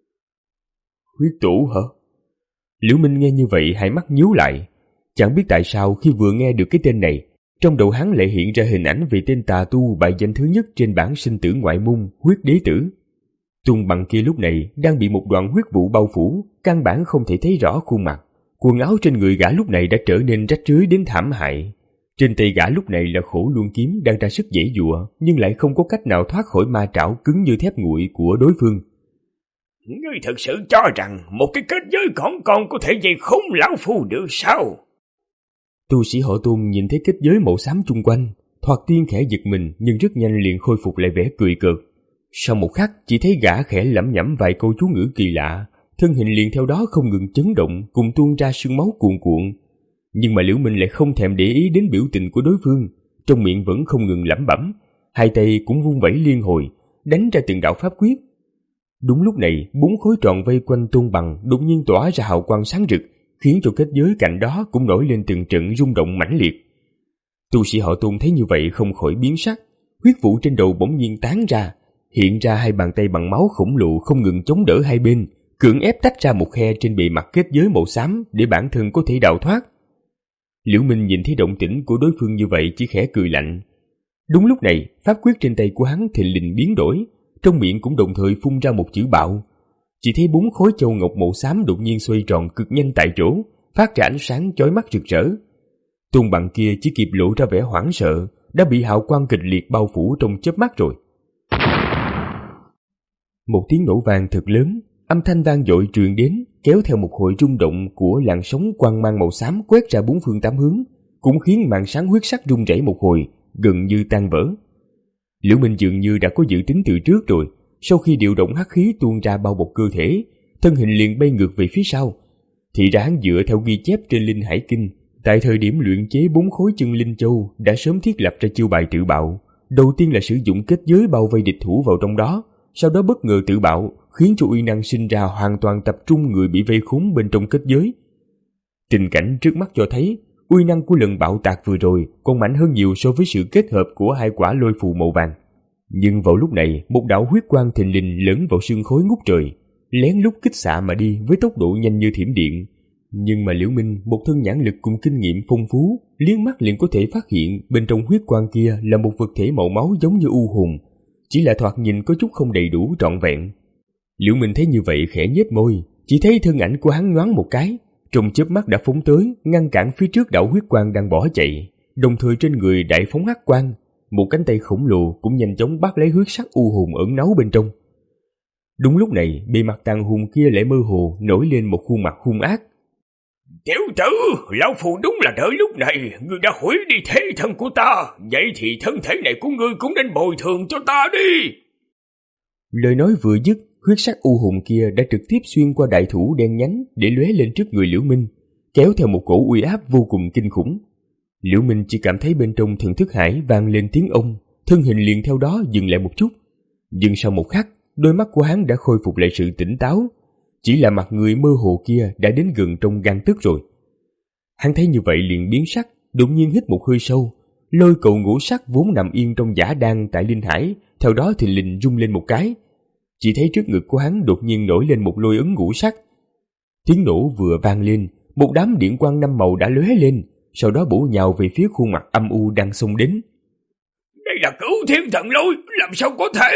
Huyết tổ hả? Liễu Minh nghe như vậy hai mắt nhíu lại, chẳng biết tại sao khi vừa nghe được cái tên này, Trong đầu hắn lại hiện ra hình ảnh về tên tà tu bài danh thứ nhất trên bảng sinh tử ngoại môn, Huyết Đế Tử. Tung Bằng kia lúc này đang bị một đoạn huyết vụ bao phủ, căn bản không thể thấy rõ khuôn mặt. Quần áo trên người gã lúc này đã trở nên rách rưới đến thảm hại. Trên tay gã lúc này là khổ luân kiếm đang ra sức giãy giụa, nhưng lại không có cách nào thoát khỏi ma trảo cứng như thép nguội của đối phương. Ngươi thật sự cho rằng một cái kết giới còn còn có thể dây khốn lão phu được sao? Tu sĩ họ Tôn nhìn thấy kết giới màu xám chung quanh, thoạt tiên khẽ giật mình nhưng rất nhanh liền khôi phục lại vẻ cười cợt. Sau một khắc chỉ thấy gã khẽ lẩm nhẩm vài câu chú ngữ kỳ lạ, thân hình liền theo đó không ngừng chấn động cùng tuôn ra sương máu cuồn cuộn. Nhưng mà Liễu Minh lại không thèm để ý đến biểu tình của đối phương, trong miệng vẫn không ngừng lẩm bẩm, hai tay cũng vung vẩy liên hồi, đánh ra từng đạo pháp quyết. Đúng lúc này, bốn khối tròn vây quanh Tôn Bằng đột nhiên tỏa ra hào quang sáng rực, khiến cho kết giới cạnh đó cũng nổi lên từng trận rung động mãnh liệt. Tu sĩ họ Tôn thấy như vậy không khỏi biến sắc, huyết vụ trên đầu bỗng nhiên tán ra, hiện ra hai bàn tay bằng máu khổng lồ không ngừng chống đỡ hai bên, cưỡng ép tách ra một khe trên bề mặt kết giới màu xám để bản thân có thể đào thoát. Liễu Minh nhìn thấy động tĩnh của đối phương như vậy chỉ khẽ cười lạnh. Đúng lúc này, pháp quyết trên tay của hắn thình lình biến đổi, trong miệng cũng đồng thời phun ra một chữ bạo. Chỉ thấy bốn khối châu ngọc màu xám đột nhiên xoay tròn cực nhanh tại chỗ, phát ra ánh sáng chói mắt rực rỡ. Tôn Bằng kia chỉ kịp lộ ra vẻ hoảng sợ, đã bị hào quang kịch liệt bao phủ trong chớp mắt rồi. Một tiếng nổ vang thật lớn, âm thanh vang dội truyền đến, kéo theo một hồi rung động của làn sóng quang mang màu xám quét ra bốn phương tám hướng, cũng khiến màn sáng huyết sắc rung rẩy một hồi, gần như tan vỡ. Liễu Minh dường như đã có dự tính từ trước rồi, sau khi điều động hắc khí tuôn ra bao bọc cơ thể, thân hình liền bay ngược về phía sau. Thì ra hắn dựa theo ghi chép trên Linh Hải Kinh, tại thời điểm luyện chế bốn khối chân linh châu đã sớm thiết lập ra chiêu bài tự bạo. Đầu tiên là sử dụng kết giới bao vây địch thủ vào trong đó, sau đó bất ngờ tự bạo, khiến cho uy năng sinh ra hoàn toàn tập trung người bị vây khốn bên trong kết giới. Tình cảnh trước mắt cho thấy, uy năng của lần bạo tạc vừa rồi còn mạnh hơn nhiều so với sự kết hợp của hai quả lôi phù màu vàng. Nhưng vào lúc này, một đạo huyết quang thình lình lẫn vào sương khói ngút trời, lén lút kích xạ mà đi với tốc độ nhanh như thiểm điện. Nhưng mà Liễu Minh, một thân nhãn lực cùng kinh nghiệm phong phú, liếc mắt liền có thể phát hiện bên trong huyết quang kia là một vật thể màu máu giống như u hồn, chỉ là thoạt nhìn có chút không đầy đủ trọn vẹn. Liễu Minh thấy như vậy khẽ nhếch môi, chỉ thấy thân ảnh của hắn nhoáng một cái, trong chớp mắt đã phóng tới, ngăn cản phía trước đạo huyết quang đang bỏ chạy, đồng thời trên người đại phóng hắc quang, một cánh tay khổng lồ cũng nhanh chóng bắt lấy huyết sắc u hồn ẩn náu bên trong. Đúng lúc này, bề mặt tàn hồn kia lại mơ hồ nổi lên một khuôn mặt hung ác. Tiểu tử, lão phu đúng là đợi lúc này, ngươi đã hủy đi thế thân của ta, vậy thì thân thể này của ngươi cũng nên bồi thường cho ta đi. Lời nói vừa dứt, huyết sắc u hồn kia đã trực tiếp xuyên qua đại thủ đen nhánh để lóe lên trước người Liễu Minh, kéo theo một cổ uy áp vô cùng kinh khủng. Liễu Minh chỉ cảm thấy bên trong thần thức hải vang lên tiếng ông, thân hình liền theo đó dừng lại một chút. Nhưng sau một khắc, đôi mắt của hắn đã khôi phục lại sự tỉnh táo, chỉ là mặt người mơ hồ kia đã đến gần trong gang tấc rồi. Hắn thấy như vậy liền biến sắc, đột nhiên hít một hơi sâu, lôi cầu ngũ sắc vốn nằm yên trong giả đan tại linh hải, theo đó thì lình rung lên một cái. Chỉ thấy trước ngực của hắn đột nhiên nổi lên một lôi ấn ngũ sắc. Tiếng nổ vừa vang lên, một đám điện quang năm màu đã lóe lên, sau đó bổ nhào về phía khuôn mặt âm u đang xông đến. Đây là Cửu Thiên Thần Lôi, làm sao có thể?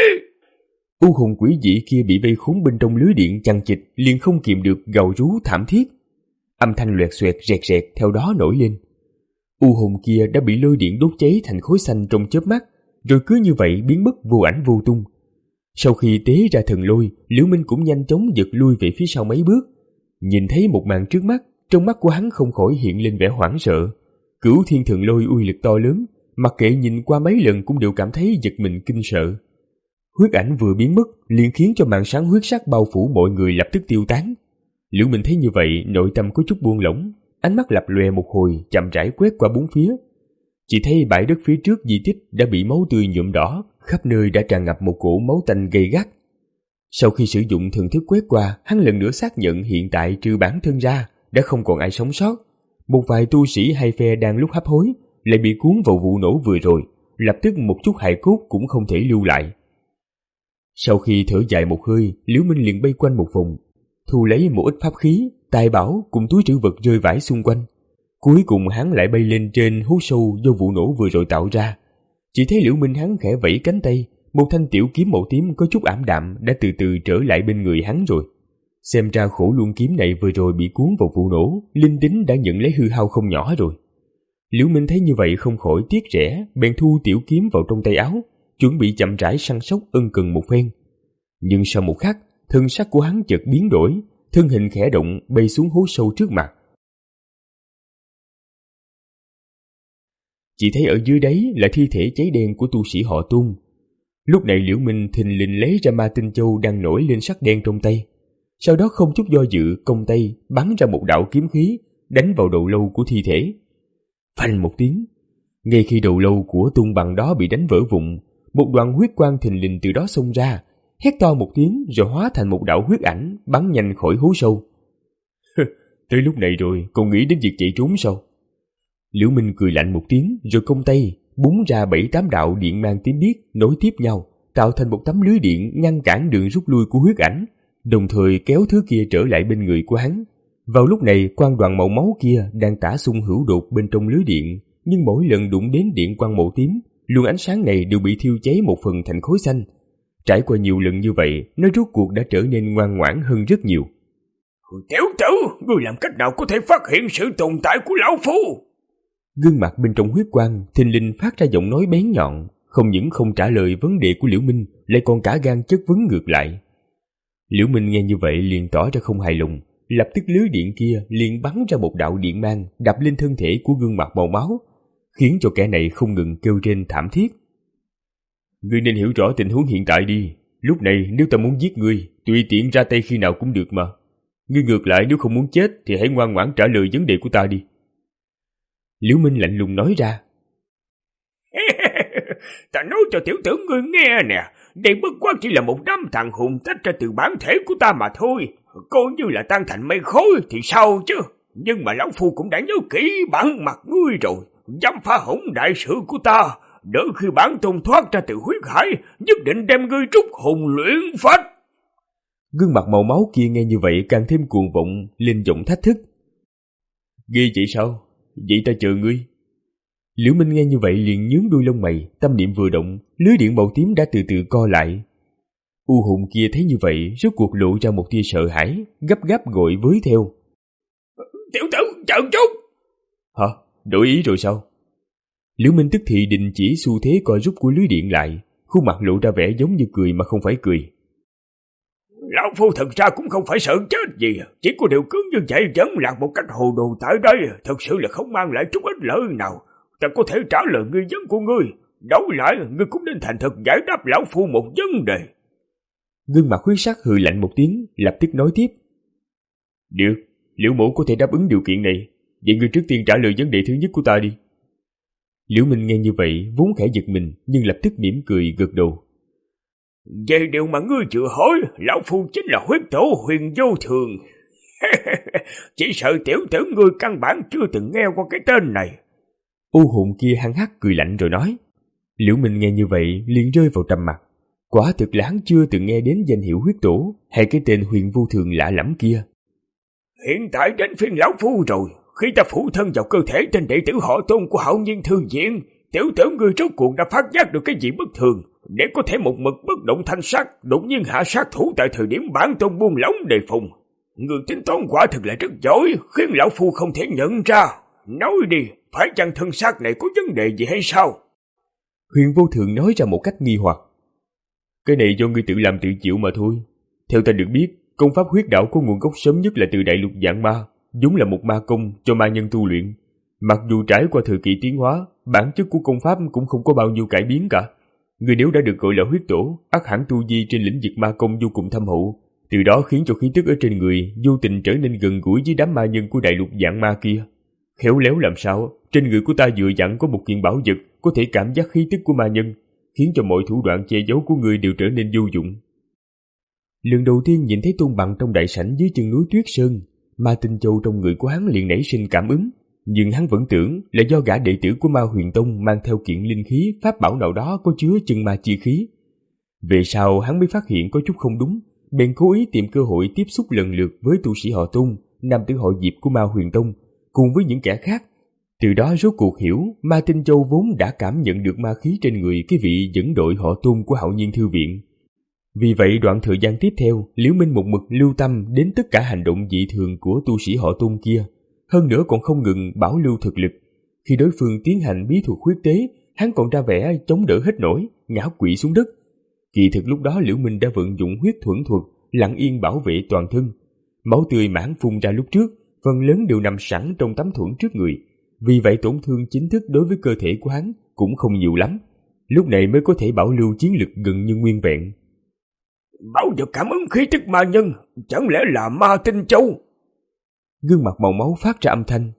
U hồn quỷ dị kia bị vây khốn bên trong lưới điện chằng chịt, liền không kìm được gào rú thảm thiết. Âm thanh loẹt xoẹt rẹt rẹt theo đó nổi lên. U hồn kia đã bị lôi điện đốt cháy thành khối xanh trong chớp mắt, rồi cứ như vậy biến mất vô ảnh vô tung. Sau khi tế ra thần lôi, Liễu Minh cũng nhanh chóng giật lui về phía sau mấy bước. Nhìn thấy một màn trước mắt, trong mắt của hắn không khỏi hiện lên vẻ hoảng sợ. Cửu Thiên Thần Lôi uy lực to lớn, mặc kệ nhìn qua mấy lần cũng đều cảm thấy giật mình kinh sợ. Huyết ảnh vừa biến mất, liền khiến cho màn sáng huyết sắc bao phủ mọi người lập tức tiêu tán. Liễu Minh thấy như vậy, nội tâm có chút buông lỏng, ánh mắt lập lòe một hồi, chậm rãi quét qua bốn phía. Chỉ thấy bãi đất phía trước di tích đã bị máu tươi nhuộm đỏ, khắp nơi đã tràn ngập một cổ máu tanh gay gắt. Sau khi sử dụng thần thức quét qua, hắn lần nữa xác nhận hiện tại trừ bản thân ra, đã không còn ai sống sót. Một vài tu sĩ hai phe đang lúc hấp hối, lại bị cuốn vào vụ nổ vừa rồi, lập tức một chút hài cốt cũng không thể lưu lại. Sau khi thở dài một hơi, Liễu Minh liền bay quanh một vòng, thu lấy một ít pháp khí, tài bảo cùng túi trữ vật rơi vãi xung quanh. Cuối cùng hắn lại bay lên trên hố sâu do vụ nổ vừa rồi tạo ra. Chỉ thấy Liễu Minh hắn khẽ vẫy cánh tay, một thanh tiểu kiếm màu tím có chút ảm đạm đã từ từ trở lại bên người hắn rồi. Xem ra khổ luân kiếm này vừa rồi bị cuốn vào vụ nổ, linh tính đã nhận lấy hư hao không nhỏ rồi. Liễu Minh thấy như vậy không khỏi tiếc rẻ, bèn thu tiểu kiếm vào trong tay áo, chuẩn bị chậm rãi săn sóc ân cần một phen. Nhưng sau một khắc, thân sắc của hắn chợt biến đổi, thân hình khẽ động bay xuống hố sâu trước mặt. Chỉ thấy ở dưới đáy là thi thể cháy đen của tu sĩ họ Tôn. Lúc này Liễu Minh thình lình lấy ra ma tinh châu đang nổi lên sắc đen trong tay, sau đó không chút do dự cong tay bắn ra một đạo kiếm khí đánh vào đầu lâu của thi thể. Phanh một tiếng, ngay khi đầu lâu của Tôn Bằng đó bị đánh vỡ vụn, một đoàn huyết quang thình lình từ đó xông ra, hét to một tiếng rồi hóa thành một đạo huyết ảnh bắn nhanh khỏi hố sâu. Tới lúc này rồi còn nghĩ đến việc chạy trốn sao? Liễu Minh cười lạnh một tiếng rồi cong tay búng ra bảy tám đạo điện mang tím biếc nối tiếp nhau, tạo thành một tấm lưới điện ngăn cản đường rút lui của huyết ảnh, đồng thời kéo thứ kia trở lại bên người của hắn. Vào lúc này, quang đoàn màu máu kia đang tả xung hữu đột bên trong lưới điện, nhưng mỗi lần đụng đến điện quang màu tím, luồng ánh sáng này đều bị thiêu cháy một phần thành khối xanh. Trải qua nhiều lần như vậy, nó rốt cuộc đã trở nên ngoan ngoãn hơn rất nhiều. Tiểu tử, ngươi làm cách nào có thể phát hiện sự tồn tại của lão phu? Gương mặt bên trong huyết quang thình lình phát ra giọng nói bén nhọn, không những không trả lời vấn đề của Liễu Minh, lại còn cả gan chất vấn ngược lại. Liễu Minh nghe như vậy liền tỏ ra không hài lòng, lập tức lưới điện kia liền bắn ra một đạo điện mang đập lên thân thể của gương mặt màu máu, khiến cho kẻ này không ngừng kêu rên thảm thiết. Ngươi nên hiểu rõ tình huống hiện tại đi, lúc này nếu ta muốn giết ngươi, tùy tiện ra tay khi nào cũng được mà. Ngươi ngược lại nếu không muốn chết thì hãy ngoan ngoãn trả lời vấn đề của ta đi. Liễu Minh lạnh lùng nói ra. Ta nói cho tiểu tử ngươi nghe nè, đây bất quá chỉ là một đám thằng hùng tách ra từ bản thể của ta mà thôi, coi như là tan thành mây khói thì sao chứ. Nhưng mà lão phu cũng đã nhớ kỹ bản mặt ngươi rồi, dám phá hỏng đại sự của ta, đợi khi bản tôn thoát ra từ huyết hải, nhất định đem ngươi trút hồn luyện phách. Gương mặt màu máu kia nghe như vậy càng thêm cuồng vọng, lên giọng thách thức. Ghê vậy sao? Vậy ta chờ ngươi. Liễu Minh nghe như vậy liền nhướng đuôi lông mày, tâm niệm vừa động, lưới điện màu tím đã từ từ co lại. U hồn kia thấy như vậy, rốt cuộc lộ ra một tia sợ hãi, gấp gáp gọi với theo. Tiểu tử, chờ chút. Hả? Đổi ý rồi sao? Liễu Minh tức thì đình chỉ xu thế co rút của lưới điện lại, khuôn mặt lộ ra vẻ giống như cười mà không phải cười. Lão phu thật ra cũng không phải sợ chết gì, chỉ có điều cứ như vậy vẫn lạc một cách hồ đồ tại đây, thật sự là không mang lại chút ích lợi nào. Ta có thể trả lời nghi vấn của ngươi, đấu lại ngươi cũng nên thành thật giải đáp lão phu một vấn đề. Gương mặt huyết sắc hừ lạnh một tiếng, lập tức nói tiếp. Được, Liễu mổ có thể đáp ứng điều kiện này, vậy ngươi trước tiên trả lời vấn đề thứ nhất của ta đi. Liễu Minh nghe như vậy vốn khẽ giật mình, nhưng lập tức mỉm cười gật đầu. Về điều mà ngươi chưa hỏi, lão phu chính là huyết tổ Huyền Vô Thường. Chỉ sợ tiểu tử ngươi căn bản chưa từng nghe qua cái tên này. U hồn kia hăng hắc cười lạnh rồi nói. Liễu Minh nghe như vậy liền rơi vào trầm mặc. Quả thực là hắn chưa từng nghe đến danh hiệu huyết tổ hay cái tên Huyền Vô Thường lạ lẫm kia. Hiện tại đến phiên lão phu rồi, khi ta phủ thân vào cơ thể tên đệ tử họ Tôn của Hạo Nhiên Thư Viện, tiểu tử ngươi rốt cuộc đã phát giác được cái gì bất thường, để có thể một mực bất động thanh sắc, đột nhiên hạ sát thủ tại thời điểm bản tôn buông lỏng đề phòng. Người tính toán quả thực là rất giỏi, khiến lão phu không thể nhận ra. Nói đi, phải chăng thân xác này có vấn đề gì hay sao? Huyền Vô Thường nói ra một cách nghi hoặc. Cái này do ngươi tự làm tự chịu mà thôi. Theo ta được biết, công pháp huyết đạo có nguồn gốc sớm nhất là từ đại lục Vạn Ma, vốn là một ma công cho ma nhân tu luyện. Mặc dù trải qua thời kỳ tiến hóa, bản chất của công pháp cũng không có bao nhiêu cải biến cả. Người nếu đã được gọi là huyết tổ, ắt hẳn tu vi trên lĩnh vực ma công vô cùng thâm hậu, từ đó khiến cho khí tức ở trên người vô tình trở nên gần gũi với đám ma nhân của đại lục Vạn Ma kia. Khéo léo làm sao, trên người của ta vừa dặn có một kiện bảo vật có thể cảm giác khí tức của ma nhân, khiến cho mọi thủ đoạn che giấu của người đều trở nên vô dụng. Lần đầu tiên nhìn thấy Tôn Bằng trong đại sảnh dưới chân núi Tuyết Sơn, ma tinh châu trong người của hắn liền nảy sinh cảm ứng, nhưng hắn vẫn tưởng là do gã đệ tử của Ma Huyền Tông mang theo kiện linh khí pháp bảo nào đó có chứa chân ma chi khí. Về sau hắn mới phát hiện có chút không đúng, bèn cố ý tìm cơ hội tiếp xúc lần lượt với tu sĩ họ Tôn, nam tử họ Diệp của Ma Huyền Tông, cùng với những kẻ khác, Từ đó rốt cuộc hiểu Ma Tinh Châu vốn đã cảm nhận được ma khí trên người cái vị dẫn đội họ Tôn của Hạo Nhiên Thư Viện. Vì vậy đoạn thời gian tiếp theo, Liễu Minh một mực lưu tâm đến tất cả hành động dị thường của tu sĩ họ Tôn kia, hơn nữa còn không ngừng bảo lưu thực lực. Khi đối phương tiến hành bí thuật huyết tế, hắn còn ra vẻ chống đỡ hết nổi, ngã quỵ xuống đất. Kỳ thực lúc đó Liễu Minh đã vận dụng huyết thuẫn thuật, lặng yên bảo vệ toàn thân. Máu tươi mãn phun ra lúc trước, phần lớn đều nằm sẵn trong tấm thuẫn trước người. Vì vậy tổn thương chính thức đối với cơ thể của hắn cũng không nhiều lắm. Lúc này mới có thể bảo lưu chiến lực gần như nguyên vẹn. Bảo vật cảm ứng khí tức ma nhân, chẳng lẽ là Ma Tinh Châu? Gương mặt màu máu phát ra âm thanh.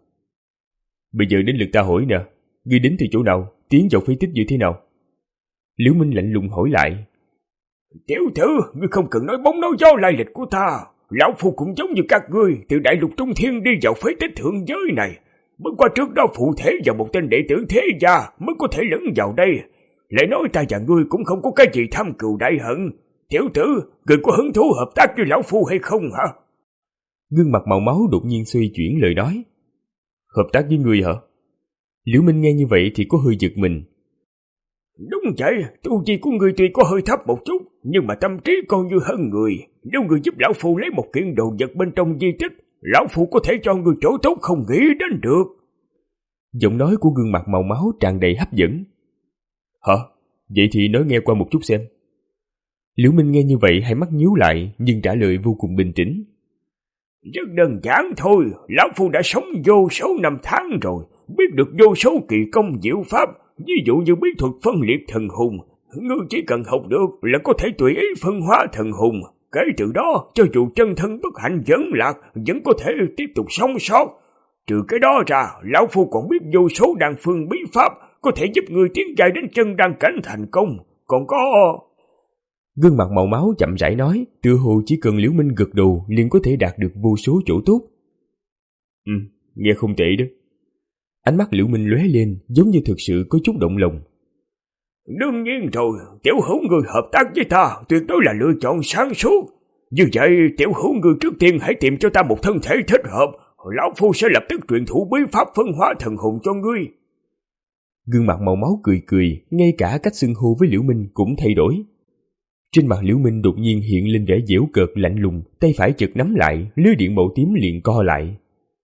Bây giờ đến lượt ta hỏi nè, ngươi đến từ chỗ nào, tiến vào phế tích như thế nào? Liễu Minh lạnh lùng hỏi lại. Tiểu tử, ngươi không cần nói bóng nói gió lai lịch của ta. Lão phu cũng giống như các ngươi, từ đại lục trung thiên đi vào phế tích thượng giới này. Bất qua trước đó phụ thể vào một tên đệ tử thế gia mới có thể lẫn vào đây. Lại nói ta và ngươi cũng không có cái gì thâm cừu đại hận. Tiểu tử, ngươi có hứng thú hợp tác với lão phu hay không hả? Gương mặt màu máu đột nhiên xoay chuyển lời nói. Hợp tác với ngươi hả? Liễu Minh nghe như vậy thì có hơi giật mình. Đúng vậy, tu vi của ngươi tuy có hơi thấp một chút, nhưng mà tâm trí còn như hơn người. Nếu ngươi giúp lão phu lấy một kiện đồ vật bên trong di tích, lão phu có thể cho ngươi chỗ tốt không nghĩ đến được. Giọng nói của gương mặt màu máu tràn đầy hấp dẫn. Hả? Vậy thì nói nghe qua một chút xem. Liễu Minh nghe như vậy hai mắt nhíu lại, nhưng trả lời vô cùng bình tĩnh. Rất đơn giản thôi, lão phu đã sống vô số năm tháng rồi, biết được vô số kỳ công diệu pháp, ví dụ như bí thuật phân liệt thần hồn. Ngươi chỉ cần học được là có thể tùy ý phân hóa thần hồn. Kể từ đó, cho dù chân thân bất hạnh vẫn lạc, vẫn có thể tiếp tục sống sót. Trừ cái đó ra, lão phu còn biết vô số đan phương bí pháp, có thể giúp ngươi tiến dài đến chân đan cảnh thành công. Còn có... Gương mặt màu máu chậm rãi nói, tựa hồ chỉ cần Liễu Minh gật đầu liền có thể đạt được vô số chỗ tốt. Ừ, nghe không tệ đó. Ánh mắt Liễu Minh lóe lên, giống như thực sự có chút động lòng. Đương nhiên rồi, tiểu hữu người hợp tác với ta tuyệt đối là lựa chọn sáng suốt. Như vậy, tiểu hữu người trước tiên hãy tìm cho ta một thân thể thích hợp. Lão phu sẽ lập tức truyền thụ bí pháp phân hóa thần hồn cho ngươi. Gương mặt màu máu cười cười, ngay cả cách xưng hô với Liễu Minh cũng thay đổi. Trên mặt Liễu Minh đột nhiên hiện lên vẻ giễu cợt lạnh lùng, tay phải chợt nắm lại, lưới điện màu tím liền co lại.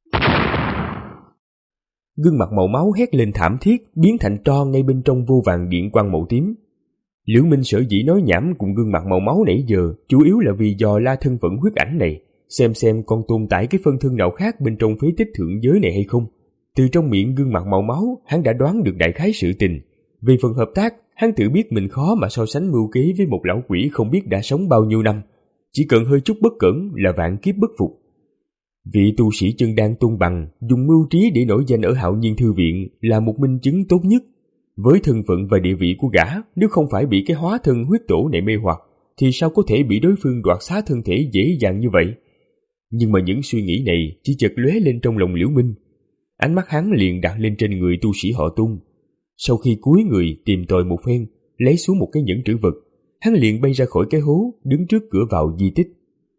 Gương mặt màu máu hét lên thảm thiết, biến thành tro ngay bên trong vô vàn điện quang màu tím. Liễu Minh sở dĩ nói nhảm cùng gương mặt màu máu nãy giờ, chủ yếu là vì dò la thân phận huyết ảnh này, xem xem còn tồn tại cái phân thân nào khác bên trong phế tích thượng giới này hay không. Từ trong miệng gương mặt màu máu, hắn đã đoán được đại khái sự tình. Về phần hợp tác, hắn tự biết mình khó mà so sánh mưu kế với một lão quỷ không biết đã sống bao nhiêu năm. Chỉ cần hơi chút bất cẩn là vạn kiếp bất phục. Vị tu sĩ chân đan Tôn Bằng dùng mưu trí để nổi danh ở Hạo Nhiên Thư Viện là một minh chứng tốt nhất. Với thân phận và địa vị của gã, nếu không phải bị cái hóa thân huyết tổ này mê hoặc, thì sao có thể bị đối phương đoạt xá thân thể dễ dàng như vậy? Nhưng mà những suy nghĩ này chỉ chợt lóe lên trong lòng Liễu Minh. Ánh mắt hắn liền đặt lên trên người tu sĩ họ Tôn. Sau khi cúi người tìm tòi một phen, lấy xuống một cái nhẫn trữ vật, hắn liền bay ra khỏi cái hố, đứng trước cửa vào di tích.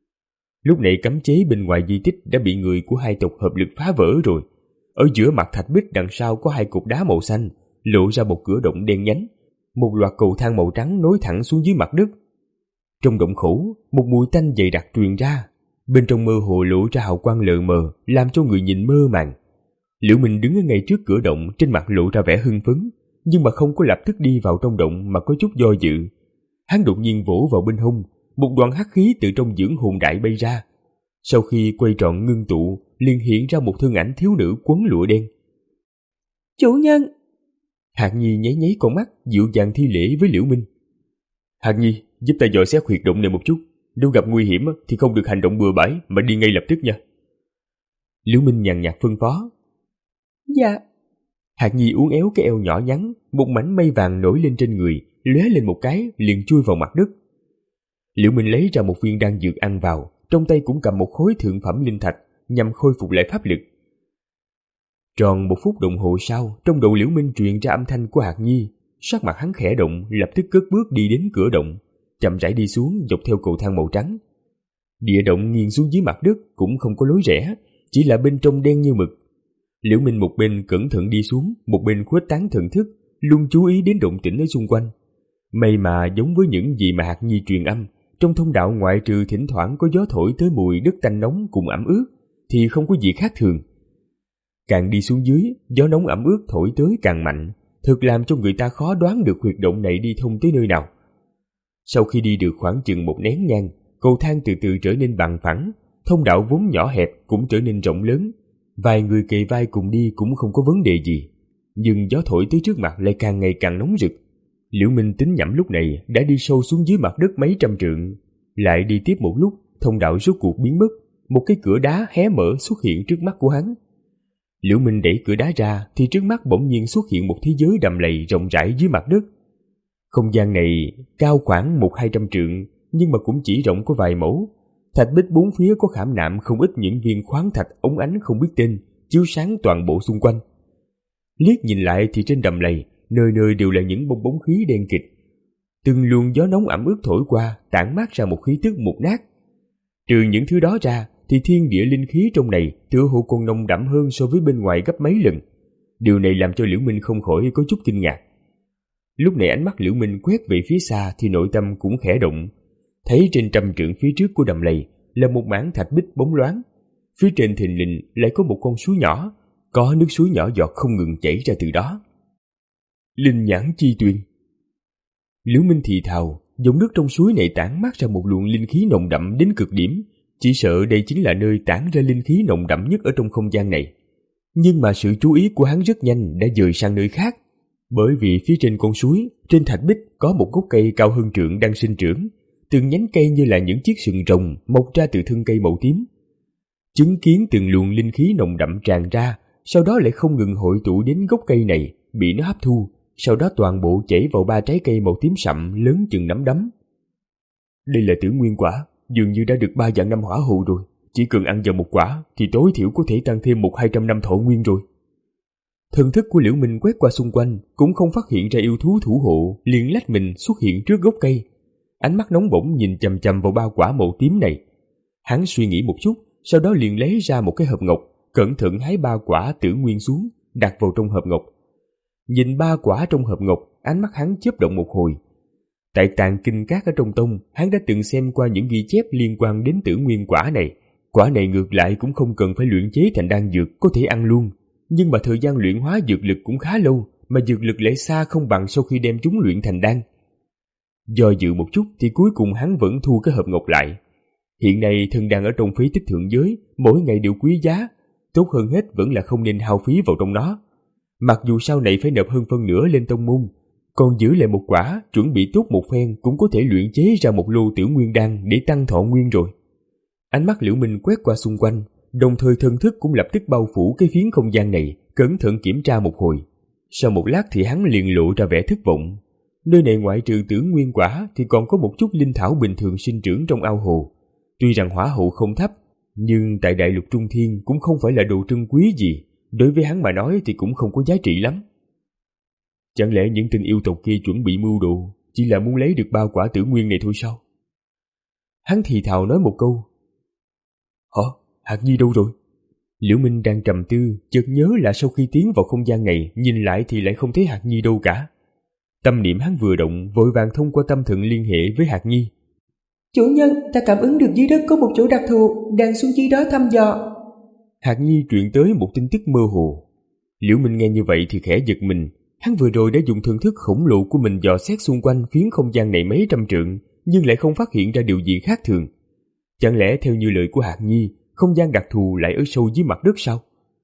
Lúc này cấm chế bên ngoài di tích đã bị người của hai tộc hợp lực phá vỡ rồi. Ở giữa mặt thạch bích đằng sau có hai cục đá màu xanh, lộ ra một cửa động đen nhánh. Một loạt cầu thang màu trắng nối thẳng xuống dưới mặt đất. Trong động khẩu, một mùi tanh dày đặc truyền ra. Bên trong mơ hồ lộ ra hào quang lờ mờ, làm cho người nhìn mơ màng. Liễu Minh đứng ở ngay trước cửa động, trên mặt lộ ra vẻ hưng phấn, nhưng mà không có lập tức đi vào trong động mà có chút do dự. Hắn đột nhiên vỗ vào bên hông, một đoàn hắc khí từ trong dưỡng hồn đại bay ra. Sau khi quay tròn ngưng tụ, liền hiện ra một thân ảnh thiếu nữ quấn lụa đen. Chủ nhân! Hạc Nhi nháy nháy con mắt, dịu dàng thi lễ với Liễu Minh. Hạc Nhi, giúp ta dò xét huyệt động này một chút. Nếu gặp nguy hiểm thì không được hành động bừa bãi mà đi ngay lập tức nha. Liễu Minh nhàn nhạt phân phó. Dạ. Hạc Nhi uốn éo cái eo nhỏ nhắn, một mảnh mây vàng nổi lên trên người, lóe lên một cái liền chui vào mặt đất. Liễu Minh lấy ra một viên đan dược ăn vào, trong tay cũng cầm một khối thượng phẩm linh thạch nhằm khôi phục lại pháp lực. Tròn một phút đồng hồ sau, trong đầu Liễu Minh truyền ra âm thanh của Hạc Nhi, sắc mặt hắn khẽ động, lập tức cất bước đi đến cửa động, chậm rãi đi xuống dọc theo cầu thang màu trắng. Địa động nghiêng xuống dưới mặt đất cũng không có lối rẽ, chỉ là bên trong đen như mực. Liễu Minh một bên cẩn thận đi xuống, một bên khuếch tán thần thức, luôn chú ý đến động tĩnh ở xung quanh. May mà giống với những gì mà Hạc Nhi truyền âm, trong thông đạo ngoại trừ thỉnh thoảng có gió thổi tới mùi đất tanh nóng cùng ẩm ướt, thì không có gì khác thường. Càng đi xuống dưới, gió nóng ẩm ướt thổi tới càng mạnh, thực làm cho người ta khó đoán được huyệt động này đi thông tới nơi nào. Sau khi đi được khoảng chừng một nén nhang, cầu thang từ từ trở nên bằng phẳng, thông đạo vốn nhỏ hẹp cũng trở nên rộng lớn. Vài người kề vai cùng đi cũng không có vấn đề gì, nhưng gió thổi tới trước mặt lại càng ngày càng nóng rực. Liễu Minh tính nhẩm lúc này đã đi sâu xuống dưới mặt đất mấy trăm trượng. Lại đi tiếp một lúc, thông đạo rốt cuộc biến mất, một cái cửa đá hé mở xuất hiện trước mắt của hắn. Liễu Minh đẩy cửa đá ra thì trước mắt bỗng nhiên xuất hiện một thế giới đầm lầy rộng rãi dưới mặt đất. Không gian này cao khoảng một hai trăm trượng, nhưng mà cũng chỉ rộng có vài mẫu. Thạch bích bốn phía có khảm nạm không ít những viên khoáng thạch óng ánh không biết tên, chiếu sáng toàn bộ xung quanh. Liếc nhìn lại thì trên đầm lầy, nơi nơi đều là những bong bóng khí đen kịt. Từng luồng gió nóng ẩm ướt thổi qua, tản mát ra một khí tức mục nát. Trừ những thứ đó ra, thì thiên địa linh khí trong này tựa hồ còn nồng đậm hơn so với bên ngoài gấp mấy lần. Điều này làm cho Liễu Minh không khỏi có chút kinh ngạc. Lúc này ánh mắt Liễu Minh quét về phía xa thì nội tâm cũng khẽ động. Thấy trên trăm trượng phía trước của đầm lầy là một mảng thạch bích bóng loáng. Phía trên thình lình lại có một con suối nhỏ, có nước suối nhỏ giọt không ngừng chảy ra từ đó. Linh nhãn chi tuyền. Liễu Minh thì thào, dòng nước trong suối này tản mát ra một luồng linh khí nồng đậm đến cực điểm, chỉ sợ đây chính là nơi tản ra linh khí nồng đậm nhất ở trong không gian này. Nhưng mà sự chú ý của hắn rất nhanh đã dời sang nơi khác, bởi vì phía trên con suối, trên thạch bích có một gốc cây cao hơn trượng đang sinh trưởng, từng nhánh cây như là những chiếc sừng rồng mọc ra từ thân cây màu tím. Chứng kiến từng luồng linh khí nồng đậm tràn ra, sau đó lại không ngừng hội tụ đến gốc cây này, bị nó hấp thu, sau đó toàn bộ chảy vào ba trái cây màu tím sậm lớn chừng nắm đấm. Đây là tử nguyên quả, dường như đã được ba vạn năm hỏa hầu rồi, chỉ cần ăn vào một quả thì tối thiểu có thể tăng thêm một hai trăm năm thọ nguyên rồi. Thần thức của Liễu Minh quét qua xung quanh, cũng không phát hiện ra yêu thú thủ hộ, liền lách mình xuất hiện trước gốc cây. Ánh mắt nóng bỏng nhìn chằm chằm vào ba quả màu tím này. Hắn suy nghĩ một chút, sau đó liền lấy ra một cái hộp ngọc, cẩn thận hái ba quả tử nguyên xuống, đặt vào trong hộp ngọc. Nhìn ba quả trong hộp ngọc, ánh mắt hắn chớp động một hồi. Tại tàng kinh các ở trong tông, hắn đã từng xem qua những ghi chép liên quan đến tử nguyên quả này. Quả này ngược lại cũng không cần phải luyện chế thành đan dược, có thể ăn luôn. Nhưng mà thời gian luyện hóa dược lực cũng khá lâu, mà dược lực lại xa không bằng sau khi đem chúng luyện thành đan. Do dự một chút thì cuối cùng hắn vẫn thu cái hộp ngọc lại. Hiện nay thân đang ở trong phế tích thượng giới, mỗi ngày đều quý giá, tốt hơn hết vẫn là không nên hao phí vào trong nó. Mặc dù sau này phải nộp hơn phân nửa lên tông môn, còn giữ lại một quả, chuẩn bị tốt một phen cũng có thể luyện chế ra một lô tiểu nguyên đan để tăng thọ nguyên rồi. Ánh mắt Liễu Minh quét qua xung quanh, đồng thời thần thức cũng lập tức bao phủ cái phiến không gian này, cẩn thận kiểm tra một hồi. Sau một lát thì hắn liền lộ ra vẻ thất vọng. Nơi này ngoại trừ tử nguyên quả thì còn có một chút linh thảo bình thường sinh trưởng trong ao hồ. Tuy rằng hỏa hậu không thấp, nhưng tại đại lục Trung Thiên cũng không phải là đồ trân quý gì, đối với hắn mà nói thì cũng không có giá trị lắm. Chẳng lẽ những tên yêu tộc kia chuẩn bị mưu đồ, chỉ là muốn lấy được ba quả tử nguyên này thôi sao? Hắn thì thào nói một câu. Hả? Hạc Nhi đâu rồi? Liễu Minh đang trầm tư, chợt nhớ là sau khi tiến vào không gian này, nhìn lại thì lại không thấy Hạc Nhi đâu cả. Tâm niệm hắn vừa động, vội vàng thông qua tâm thần liên hệ với Hạc Nhi. Chủ nhân, ta cảm ứng được dưới đất có một chỗ đặc thù, đang xuống dưới đó thăm dò. Hạc Nhi truyền tới một tin tức mơ hồ. Liễu Minh nghe như vậy thì khẽ giật mình. Hắn vừa rồi đã dùng thần thức khổng lồ của mình dò xét xung quanh phiến không gian này mấy trăm trượng, nhưng lại không phát hiện ra điều gì khác thường. Chẳng lẽ theo như lời của Hạc Nhi, không gian đặc thù lại ở sâu dưới mặt đất sao?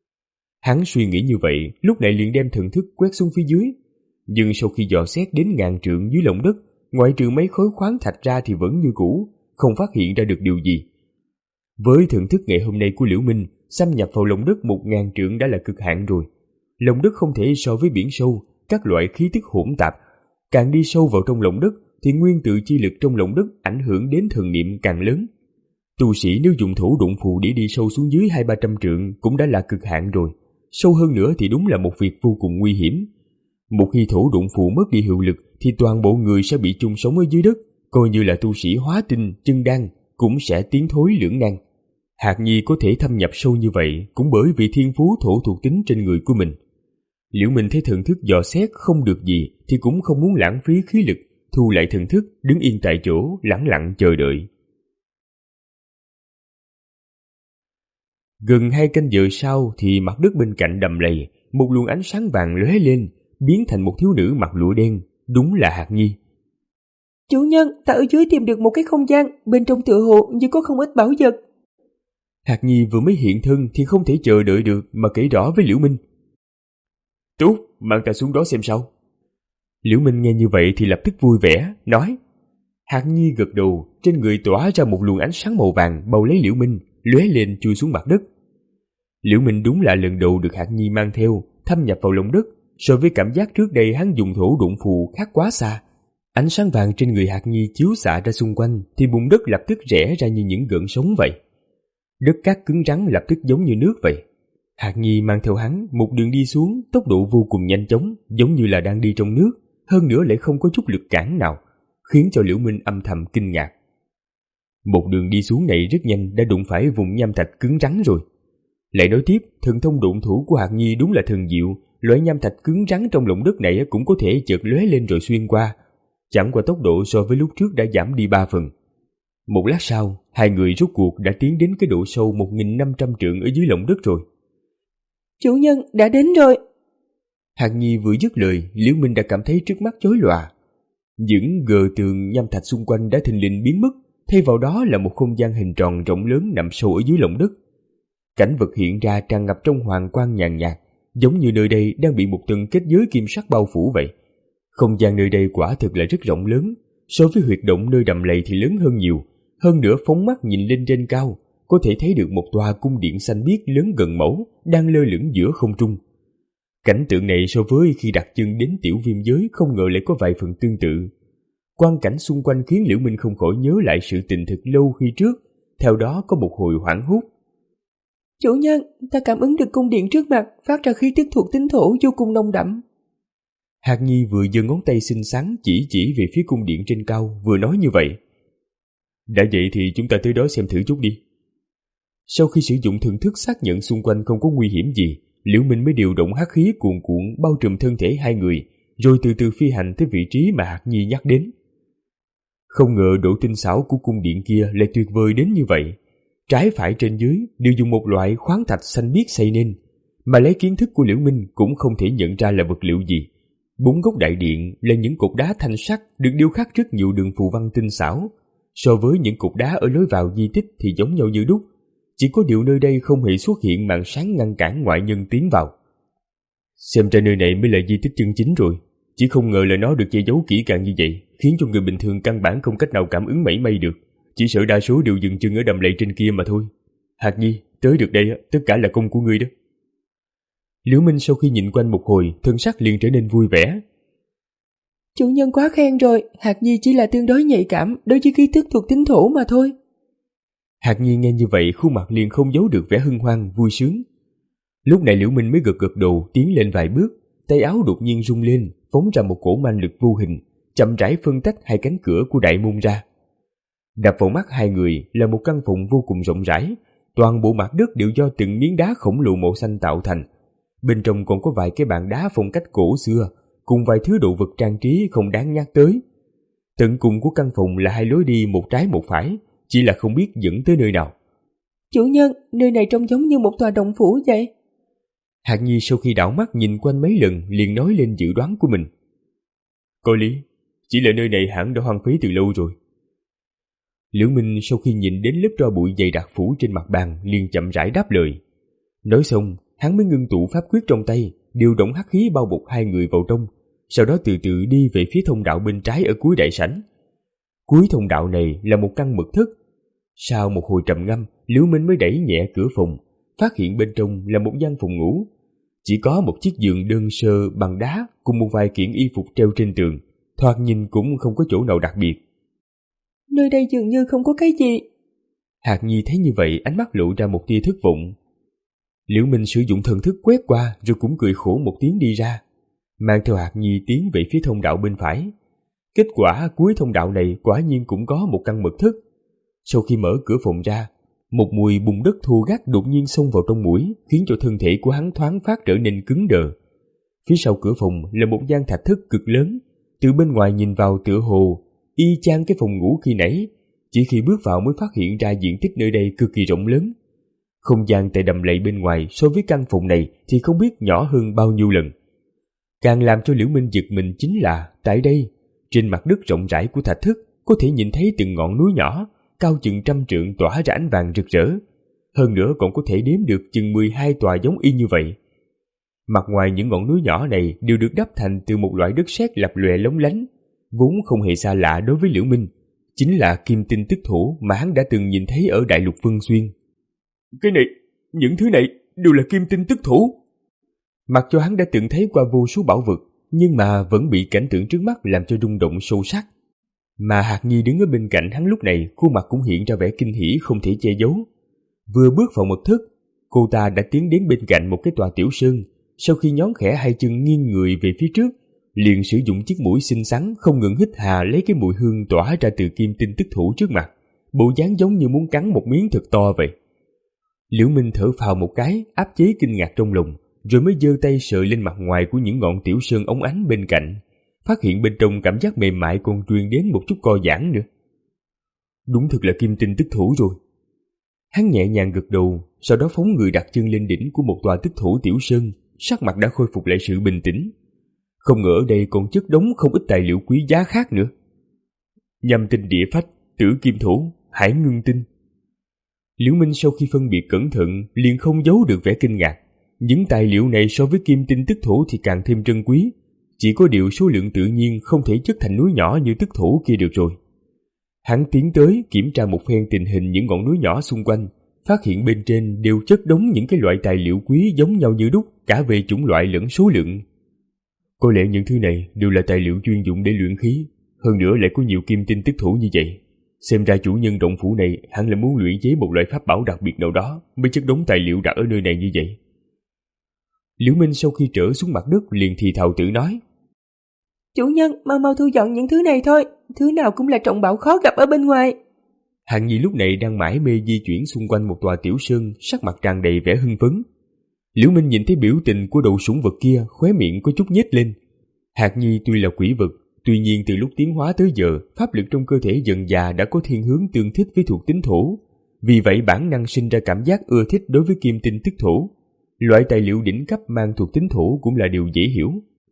Hắn suy nghĩ như vậy, lúc này liền đem thần thức quét xuống phía dưới. Nhưng sau khi dò xét đến ngàn trượng dưới lòng đất, ngoại trừ mấy khối khoáng thạch ra thì vẫn như cũ, không phát hiện ra được điều gì. Với thần thức ngày hôm nay của Liễu Minh, xâm nhập vào lòng đất một ngàn trượng đã là cực hạn rồi. Lòng đất không thể so với biển sâu, các loại khí tức hỗn tạp. Càng đi sâu vào trong lòng đất thì nguyên tử chi lực trong lòng đất ảnh hưởng đến thần niệm càng lớn. Tu sĩ nếu dùng thổ đụng phù để đi sâu xuống dưới hai ba trăm trượng cũng đã là cực hạn rồi. Sâu hơn nữa thì đúng là một việc vô cùng nguy hiểm. Một khi thổ đụng phù mất đi hiệu lực thì toàn bộ người sẽ bị chung sống ở dưới đất, coi như là tu sĩ hóa tinh, chân đan cũng sẽ tiến thối lưỡng nan. Hạt Nhi có thể thâm nhập sâu như vậy cũng bởi vì thiên phú thổ thuộc tính trên người của mình. Liễu Minh thấy thần thức dò xét không được gì thì cũng không muốn lãng phí khí lực, thu lại thần thức, đứng yên tại chỗ, lẳng lặng chờ đợi. Gần hai canh giờ sau thì mặt đất bên cạnh đầm lầy, một luồng ánh sáng vàng lóe lên, biến thành một thiếu nữ mặc lụa đen, đúng là Hạt Nhi. Chủ nhân, ta ở dưới tìm được một cái không gian, bên trong tựa hồ như có không ít bảo vật. Hạt Nhi vừa mới hiện thân thì không thể chờ đợi được mà kể rõ với Liễu Minh. Tốt, mang ta xuống đó xem sao. Liễu Minh nghe như vậy thì lập tức vui vẻ, nói. Hạt Nhi gật đầu, trên người tỏa ra một luồng ánh sáng màu vàng bao lấy Liễu Minh, lóe lên chui xuống mặt đất. Liễu Minh đúng là lần đầu được Hạt Nhi mang theo, thâm nhập vào lòng đất, so với cảm giác trước đây hắn dùng thổ độn phù khác quá xa. Ánh sáng vàng trên người Hạt Nhi chiếu xạ ra xung quanh thì bùn đất lập tức rẽ ra như những gợn sóng vậy. Đất cát cứng rắn lập tức giống như nước vậy. Hạt Nhi mang theo hắn một đường đi xuống, tốc độ vô cùng nhanh chóng, giống như là đang đi trong nước, hơn nữa lại không có chút lực cản nào, khiến cho Liễu Minh âm thầm kinh ngạc. Một đường đi xuống này rất nhanh đã đụng phải vùng nham thạch cứng rắn rồi. Lại nói tiếp, thần thông độn thủ của Hạt Nhi đúng là thần diệu, loại nham thạch cứng rắn trong lòng đất này cũng có thể chợt lóe lên rồi xuyên qua, chẳng qua tốc độ so với lúc trước đã giảm đi ba phần. Một lát sau, hai người rốt cuộc đã tiến đến cái độ sâu một nghìn năm trăm trượng ở dưới lòng đất rồi. Chủ nhân, đã đến rồi. Hạt Nhi vừa dứt lời, Liễu Minh đã cảm thấy trước mắt chói lòa. Những gờ tường nham thạch xung quanh đã thình lình biến mất, thay vào đó là một không gian hình tròn rộng lớn nằm sâu ở dưới lòng đất. Cảnh vật hiện ra tràn ngập trong hoàng quang nhàn nhạt, giống như nơi đây đang bị một tầng kết giới kim sắc bao phủ vậy. Không gian nơi đây quả thực là rất rộng lớn, so với huyệt động nơi đầm lầy thì lớn hơn nhiều. Hơn nữa phóng mắt nhìn lên trên cao, có thể thấy được một tòa cung điện xanh biếc lớn gần mẫu đang lơ lửng giữa không trung. Cảnh tượng này so với khi đặt chân đến tiểu viêm giới không ngờ lại có vài phần tương tự. Quang cảnh xung quanh khiến Liễu Minh không khỏi nhớ lại sự tình thực lâu khi trước, theo đó có một hồi hoảng hốt. Chủ nhân, ta cảm ứng được cung điện trước mặt phát ra khí tức thuộc tính thổ vô cùng nồng đậm. Hạt Nhi vừa giơ ngón tay xinh xắn chỉ chỉ về phía cung điện trên cao, vừa nói như vậy. Đã vậy thì chúng ta tới đó xem thử chút đi. Sau khi sử dụng thần thức xác nhận xung quanh không có nguy hiểm gì, Liễu Minh mới điều động hắc khí cuồn cuộn bao trùm thân thể hai người, rồi từ từ phi hành tới vị trí mà Hạt Nhi nhắc đến. Không ngờ độ tinh xảo của cung điện kia lại tuyệt vời đến như vậy. Trái phải trên dưới đều dùng một loại khoáng thạch xanh biếc xây nên, mà lấy kiến thức của Liễu Minh cũng không thể nhận ra là vật liệu gì. Bốn góc đại điện là những cột đá thanh sắc được điêu khắc rất nhiều đường phù văn tinh xảo. So với những cột đá ở lối vào di tích thì giống nhau như đúc, chỉ có điều nơi đây không hề xuất hiện màn sáng ngăn cản ngoại nhân tiến vào. Xem ra nơi này mới là di tích chân chính rồi, chỉ không ngờ là nó được che giấu kỹ càng như vậy, khiến cho người bình thường căn bản không cách nào cảm ứng mảy may được, chỉ sợ đa số đều dừng chân ở đầm lầy trên kia mà thôi. Hạt Nhi, tới được đây tất cả là công của ngươi đó. Liễu Minh sau khi nhìn quanh một hồi, thân sắc liền trở nên vui vẻ. Chủ nhân quá khen rồi, Hạt Nhi chỉ là tương đối nhạy cảm đối với khí tức thuộc tính thổ mà thôi. Hạt Nhi nghe như vậy khuôn mặt liền không giấu được vẻ hân hoan, vui sướng. Lúc này Liễu Minh mới gật gật đầu tiến lên vài bước, tay áo đột nhiên rung lên, phóng ra một cổ man lực vô hình, chậm rãi phân tách hai cánh cửa của đại môn ra. Đập vào mắt hai người là một căn phòng vô cùng rộng rãi, toàn bộ mặt đất đều do từng miếng đá khổng lồ màu xanh tạo thành. Bên trong còn có vài cái bàn đá phong cách cổ xưa, cùng vài thứ đồ vật trang trí không đáng nhắc tới. Tận cùng của căn phòng là hai lối đi một trái một phải, chỉ là không biết dẫn tới nơi nào. Chủ nhân, nơi này trông giống như một tòa động phủ vậy. Hạt Nhi sau khi đảo mắt nhìn quanh mấy lần liền nói lên dự đoán của mình. Có lý, chỉ là nơi này hẳn đã hoang phí từ lâu rồi. Liễu Minh sau khi nhìn đến lớp tro bụi dày đặc phủ trên mặt bàn liền chậm rãi đáp lời. Nói xong, hắn mới ngưng tụ pháp quyết trong tay, điều động hắc khí bao bọc hai người vào trong, sau đó từ từ đi về phía thông đạo bên trái ở cuối đại sảnh. Cuối thông đạo này là một căn mật thất. Sau một hồi trầm ngâm, Liễu Minh mới đẩy nhẹ cửa phòng, phát hiện bên trong là một gian phòng ngủ. Chỉ có một chiếc giường đơn sơ bằng đá cùng một vài kiện y phục treo trên tường, thoạt nhìn cũng không có chỗ nào đặc biệt. Nơi đây dường như không có cái gì. Hạt Nhi thấy như vậy, ánh mắt lộ ra một tia thất vọng. Liễu Minh sử dụng thần thức quét qua rồi cũng cười khổ một tiếng đi ra, mang theo Hạt Nhi tiến về phía thông đạo bên phải. Kết quả cuối thông đạo này quả nhiên cũng có một căn mật thất. Sau khi mở cửa phòng ra, Một mùi bùn đất thô gắt đột nhiên xông vào trong mũi, khiến cho thân thể của hắn thoáng phát trở nên cứng đờ. Phía sau cửa phòng là một gian thạch thất cực lớn, từ bên ngoài nhìn vào tựa hồ y chang cái phòng ngủ khi nãy, chỉ khi bước vào mới phát hiện ra diện tích nơi đây cực kỳ rộng lớn. Không gian tại đầm lầy bên ngoài so với căn phòng này thì không biết nhỏ hơn bao nhiêu lần. Càng làm cho Liễu Minh giật mình chính là tại đây, trên mặt đất rộng rãi của thạch thất có thể nhìn thấy từng ngọn núi nhỏ, cao chừng trăm trượng tỏa ra ánh vàng rực rỡ. Hơn nữa còn có thể đếm được chừng mười hai tòa giống y như vậy. Mặt ngoài những ngọn núi nhỏ này đều được đắp thành từ một loại đất sét lập lòe lóng lánh, vốn không hề xa lạ đối với Liễu Minh, chính là kim tinh tức thủ mà hắn đã từng nhìn thấy ở Đại Lục Vân Xuyên. Cái này, những thứ này đều là kim tinh tức thủ. Mặc cho hắn đã từng thấy qua vô số bảo vật, nhưng mà vẫn bị cảnh tượng trước mắt làm cho rung động sâu sắc. Mà Hạc Nhi đứng ở bên cạnh hắn lúc này, khuôn mặt cũng hiện ra vẻ kinh hỉ không thể che giấu. Vừa bước vào mật thất, cô ta đã tiến đến bên cạnh một cái tòa tiểu sơn, sau khi nhón khẽ hai chân nghiêng người về phía trước, liền sử dụng chiếc mũi xinh xắn không ngừng hít hà lấy cái mùi hương tỏa ra từ kim tinh tức thủ trước mặt, bộ dáng giống như muốn cắn một miếng thật to vậy. Liễu Minh thở phào một cái, áp chế kinh ngạc trong lòng, rồi mới giơ tay sờ lên mặt ngoài của những ngọn tiểu sơn óng ánh bên cạnh, phát hiện bên trong cảm giác mềm mại còn truyền đến một chút co giãn nữa. Đúng thật là kim tinh tức thủ rồi. Hắn nhẹ nhàng gật đầu, sau đó phóng người đặt chân lên đỉnh của một tòa tức thủ tiểu sơn, sắc mặt đã khôi phục lại sự bình tĩnh. Không ngờ ở đây còn chất đống không ít tài liệu quý giá khác nữa. Nhâm tinh địa phách, tử kim thủ, hải ngưng tinh. Liễu Minh sau khi phân biệt cẩn thận liền không giấu được vẻ kinh ngạc. Những tài liệu này so với kim tinh tức thủ thì càng thêm trân quý, chỉ có điều số lượng tự nhiên không thể chất thành núi nhỏ như tức thủ kia được rồi. Hắn tiến tới kiểm tra một phen tình hình những ngọn núi nhỏ xung quanh, phát hiện bên trên đều chất đống những cái loại tài liệu quý giống nhau như đúc, cả về chủng loại lẫn số lượng. Có lẽ những thứ này đều là tài liệu chuyên dụng để luyện khí, hơn nữa lại có nhiều kim tinh tức thủ như vậy. Xem ra chủ nhân động phủ này hẳn là muốn luyện chế một loại pháp bảo đặc biệt nào đó mới chất đống tài liệu đặt ở nơi này như vậy. Liễu Minh sau khi trở xuống mặt đất liền thì thào tự nói: Chủ nhân, mau mau thu dọn những thứ này thôi, thứ nào cũng là trọng bảo khó gặp ở bên ngoài. Hạng Nhi lúc này đang mải mê di chuyển xung quanh một tòa tiểu sơn, sắc mặt tràn đầy vẻ hưng phấn. Liễu Minh nhìn thấy biểu tình của đầu sủng vật kia, khóe miệng có chút nhếch lên. Hạng Nhi tuy là quỷ vật, tuy nhiên từ lúc tiến hóa tới giờ, pháp lực trong cơ thể dần già đã có thiên hướng tương thích với thuộc tính thổ, vì vậy bản năng sinh ra cảm giác ưa thích đối với kim tinh tức thổ. Loại tài liệu đỉnh cấp mang thuộc tính thổ cũng là điều dễ hiểu.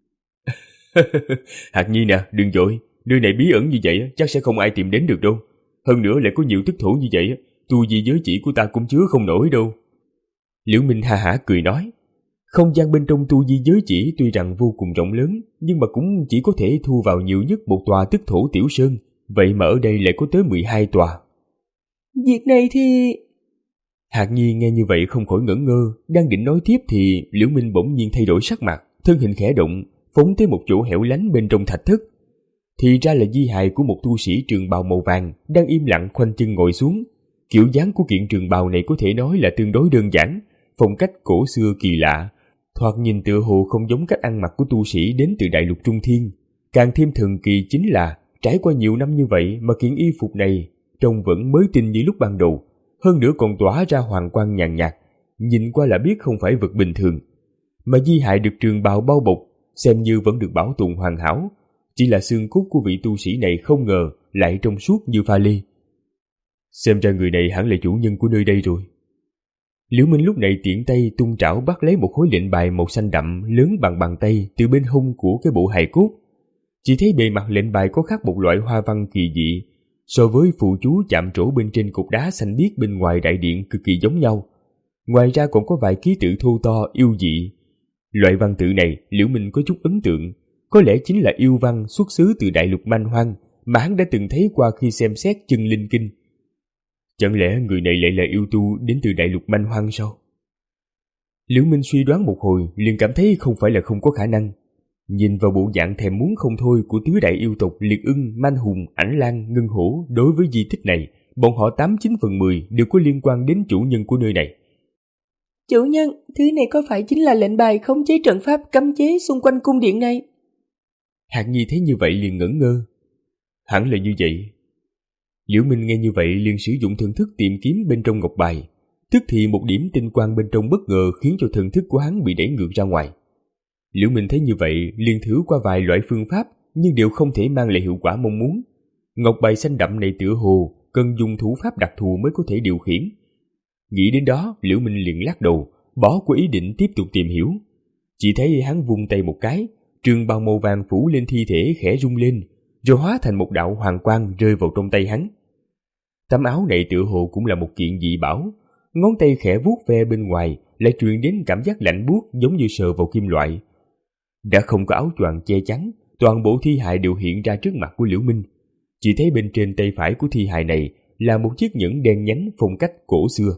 Hạc Nhi nè, đừng vội, nơi này bí ẩn như vậy chắc sẽ không ai tìm đến được đâu. Hơn nữa lại có nhiều tức thổ như vậy, tu vi giới chỉ của ta cũng chứa không nổi đâu. Liễu Minh ha hả cười nói, không gian bên trong tu vi giới chỉ tuy rằng vô cùng rộng lớn, nhưng mà cũng chỉ có thể thu vào nhiều nhất một tòa tức thổ tiểu sơn, vậy mà ở đây lại có tới mười hai tòa. Việc này thì... Hạc Nhi nghe như vậy không khỏi ngẩn ngơ, đang định nói tiếp thì Liễu Minh bỗng nhiên thay đổi sắc mặt, thân hình khẽ động, phóng tới một chỗ hẻo lánh bên trong thạch thất. Thì ra là di hài của một tu sĩ trường bào màu vàng đang im lặng khoanh chân ngồi xuống. Kiểu dáng của kiện trường bào này có thể nói là tương đối đơn giản, phong cách cổ xưa kỳ lạ, thoạt nhìn tựa hồ không giống cách ăn mặc của tu sĩ đến từ đại lục Trung Thiên. Càng thêm thần kỳ chính là trải qua nhiều năm như vậy mà kiện y phục này trông vẫn mới tinh như lúc ban đầu, hơn nữa còn tỏa ra hoàng quang nhàn nhạt, nhìn qua là biết không phải vật bình thường. Mà di hài được trường bào bao bọc xem như vẫn được bảo tồn hoàn hảo, chỉ là xương cốt của vị tu sĩ này không ngờ lại trong suốt như pha lê. Xem ra người này hẳn là chủ nhân của nơi đây rồi. Liễu Minh lúc này tiện tay tung trảo bắt lấy một khối lệnh bài màu xanh đậm lớn bằng bàn tay từ bên hông của cái bộ hài cốt. Chỉ thấy bề mặt lệnh bài có khắc một loại hoa văn kỳ dị, so với phù chú chạm trổ bên trên cục đá xanh biếc bên ngoài đại điện cực kỳ giống nhau. Ngoài ra còn có vài ký tự thô to yêu dị. Loại văn tự này Liễu Minh có chút ấn tượng, có lẽ chính là yêu văn xuất xứ từ đại lục Manh Hoang mà hắn đã từng thấy qua khi xem xét chân linh kinh. Chẳng lẽ người này lại là yêu tu đến từ đại lục Manh Hoang sao? Liễu Minh suy đoán một hồi liền cảm thấy không phải là không có khả năng. Nhìn vào bộ dạng thèm muốn không thôi của tứ đại yêu tộc Liệt Ưng, Manh Hùng, Ảnh Lang, Ngân Hổ đối với di tích này, bọn họ tám chín phần mười đều có liên quan đến chủ nhân của nơi này. Chủ nhân, thứ này có phải chính là lệnh bài khống chế trận pháp cấm chế xung quanh cung điện này? Hạng Nhi thấy như vậy liền ngẩn ngơ. Hẳn là như vậy. Liễu Minh nghe như vậy liền sử dụng thần thức tìm kiếm bên trong ngọc bài, tức thì một điểm tinh quang bên trong bất ngờ khiến cho thần thức của hắn bị đẩy ngược ra ngoài. Liễu Minh thấy như vậy liền thử qua vài loại phương pháp nhưng đều không thể mang lại hiệu quả mong muốn. Ngọc bài xanh đậm này tựa hồ cần dùng thủ pháp đặc thù mới có thể điều khiển. Nghĩ đến đó, Liễu Minh liền lắc đầu, bỏ qua ý định tiếp tục tìm hiểu. Chỉ thấy hắn vung tay một cái, trường bào màu vàng phủ lên thi thể khẽ rung lên, rồi hóa thành một đạo hoàng quang rơi vào trong tay hắn. Tấm áo này tựa hồ cũng là một kiện dị bảo, ngón tay khẽ vuốt ve bên ngoài lại truyền đến cảm giác lạnh buốt giống như sờ vào kim loại. Đã không có áo choàng che chắn, toàn bộ thi hài đều hiện ra trước mặt của Liễu Minh. Chỉ thấy bên trên tay phải của thi hài này là một chiếc nhẫn đen nhánh phong cách cổ xưa.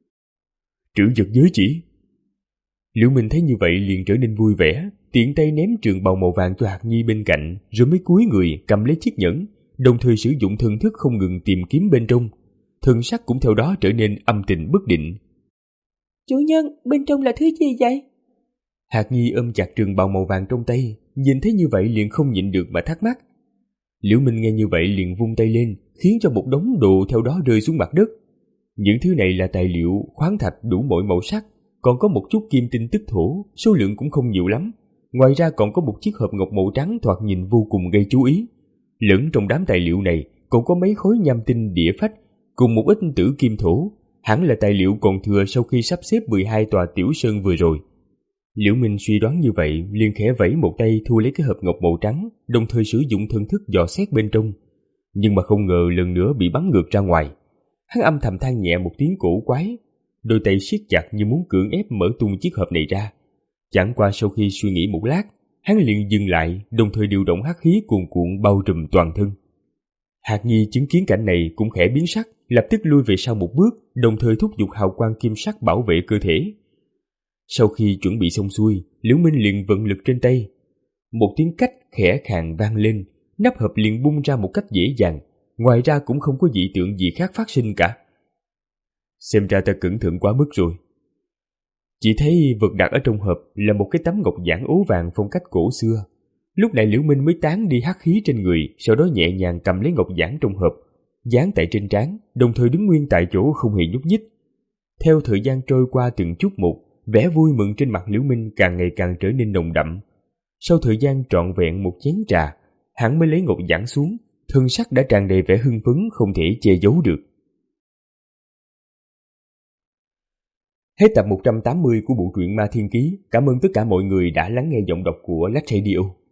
Trữ vật giới chỉ. Liễu Minh thấy như vậy liền trở nên vui vẻ, tiện tay ném trường bào màu vàng cho Hạc Nhi bên cạnh, rồi mới cúi người cầm lấy chiếc nhẫn, đồng thời sử dụng thần thức không ngừng tìm kiếm bên trong. Thần sắc cũng theo đó trở nên âm tình bất định. Chủ nhân, bên trong là thứ gì vậy? Hạc Nhi ôm chặt trường bào màu vàng trong tay, nhìn thấy như vậy liền không nhịn được mà thắc mắc. Liễu Minh nghe như vậy liền vung tay lên, khiến cho một đống đồ theo đó rơi xuống mặt đất. Những thứ này là tài liệu, khoáng thạch đủ mọi màu sắc, còn có một chút kim tinh tức thổ, số lượng cũng không nhiều lắm. Ngoài ra còn có một chiếc hộp ngọc màu trắng thoạt nhìn vô cùng gây chú ý. Lẫn trong đám tài liệu này còn có mấy khối nham tinh địa phách, cùng một ít tử kim thổ, hẳn là tài liệu còn thừa sau khi sắp xếp mười hai tòa tiểu sơn vừa rồi. Liễu Minh suy đoán như vậy, liền khẽ vẫy một tay thu lấy cái hộp ngọc màu trắng, đồng thời sử dụng thần thức dò xét bên trong. Nhưng mà không ngờ lần nữa bị bắn ngược ra ngoài. Hắn âm thầm than nhẹ một tiếng cổ quái, đôi tay siết chặt như muốn cưỡng ép mở tung chiếc hộp này ra. Chẳng qua sau khi suy nghĩ một lát, hắn liền dừng lại, đồng thời điều động hắc khí cuồn cuộn bao trùm toàn thân. Hạc Nhi chứng kiến cảnh này cũng khẽ biến sắc, lập tức lui về sau một bước, đồng thời thúc giục hào quang kim sắc bảo vệ cơ thể. Sau khi chuẩn bị xong xuôi, Liễu Minh liền vận lực trên tay. Một tiếng cách khẽ khàng vang lên, nắp hộp liền bung ra một cách dễ dàng, ngoài ra cũng không có dị tượng gì khác phát sinh cả. Xem ra ta cẩn thận quá mức rồi. Chỉ thấy vật đặt ở trong hộp là một cái tấm ngọc giản ố vàng phong cách cổ xưa. Lúc này Liễu Minh mới tán đi hắc khí trên người, sau đó nhẹ nhàng cầm lấy ngọc giản trong hộp, dán tại trên trán, đồng thời đứng nguyên tại chỗ không hề nhúc nhích. Theo thời gian trôi qua từng chút một, vẻ vui mừng trên mặt Liễu Minh càng ngày càng trở nên nồng đậm. Sau thời gian trọn vẹn một chén trà, hắn mới lấy ngọc giản xuống, thân sắc đã tràn đầy vẻ hưng phấn không thể che giấu được. Hết tập một trăm tám mươi của bộ truyện Ma Thiên Ký. Cảm ơn tất cả mọi người đã lắng nghe giọng đọc của Lách Radio.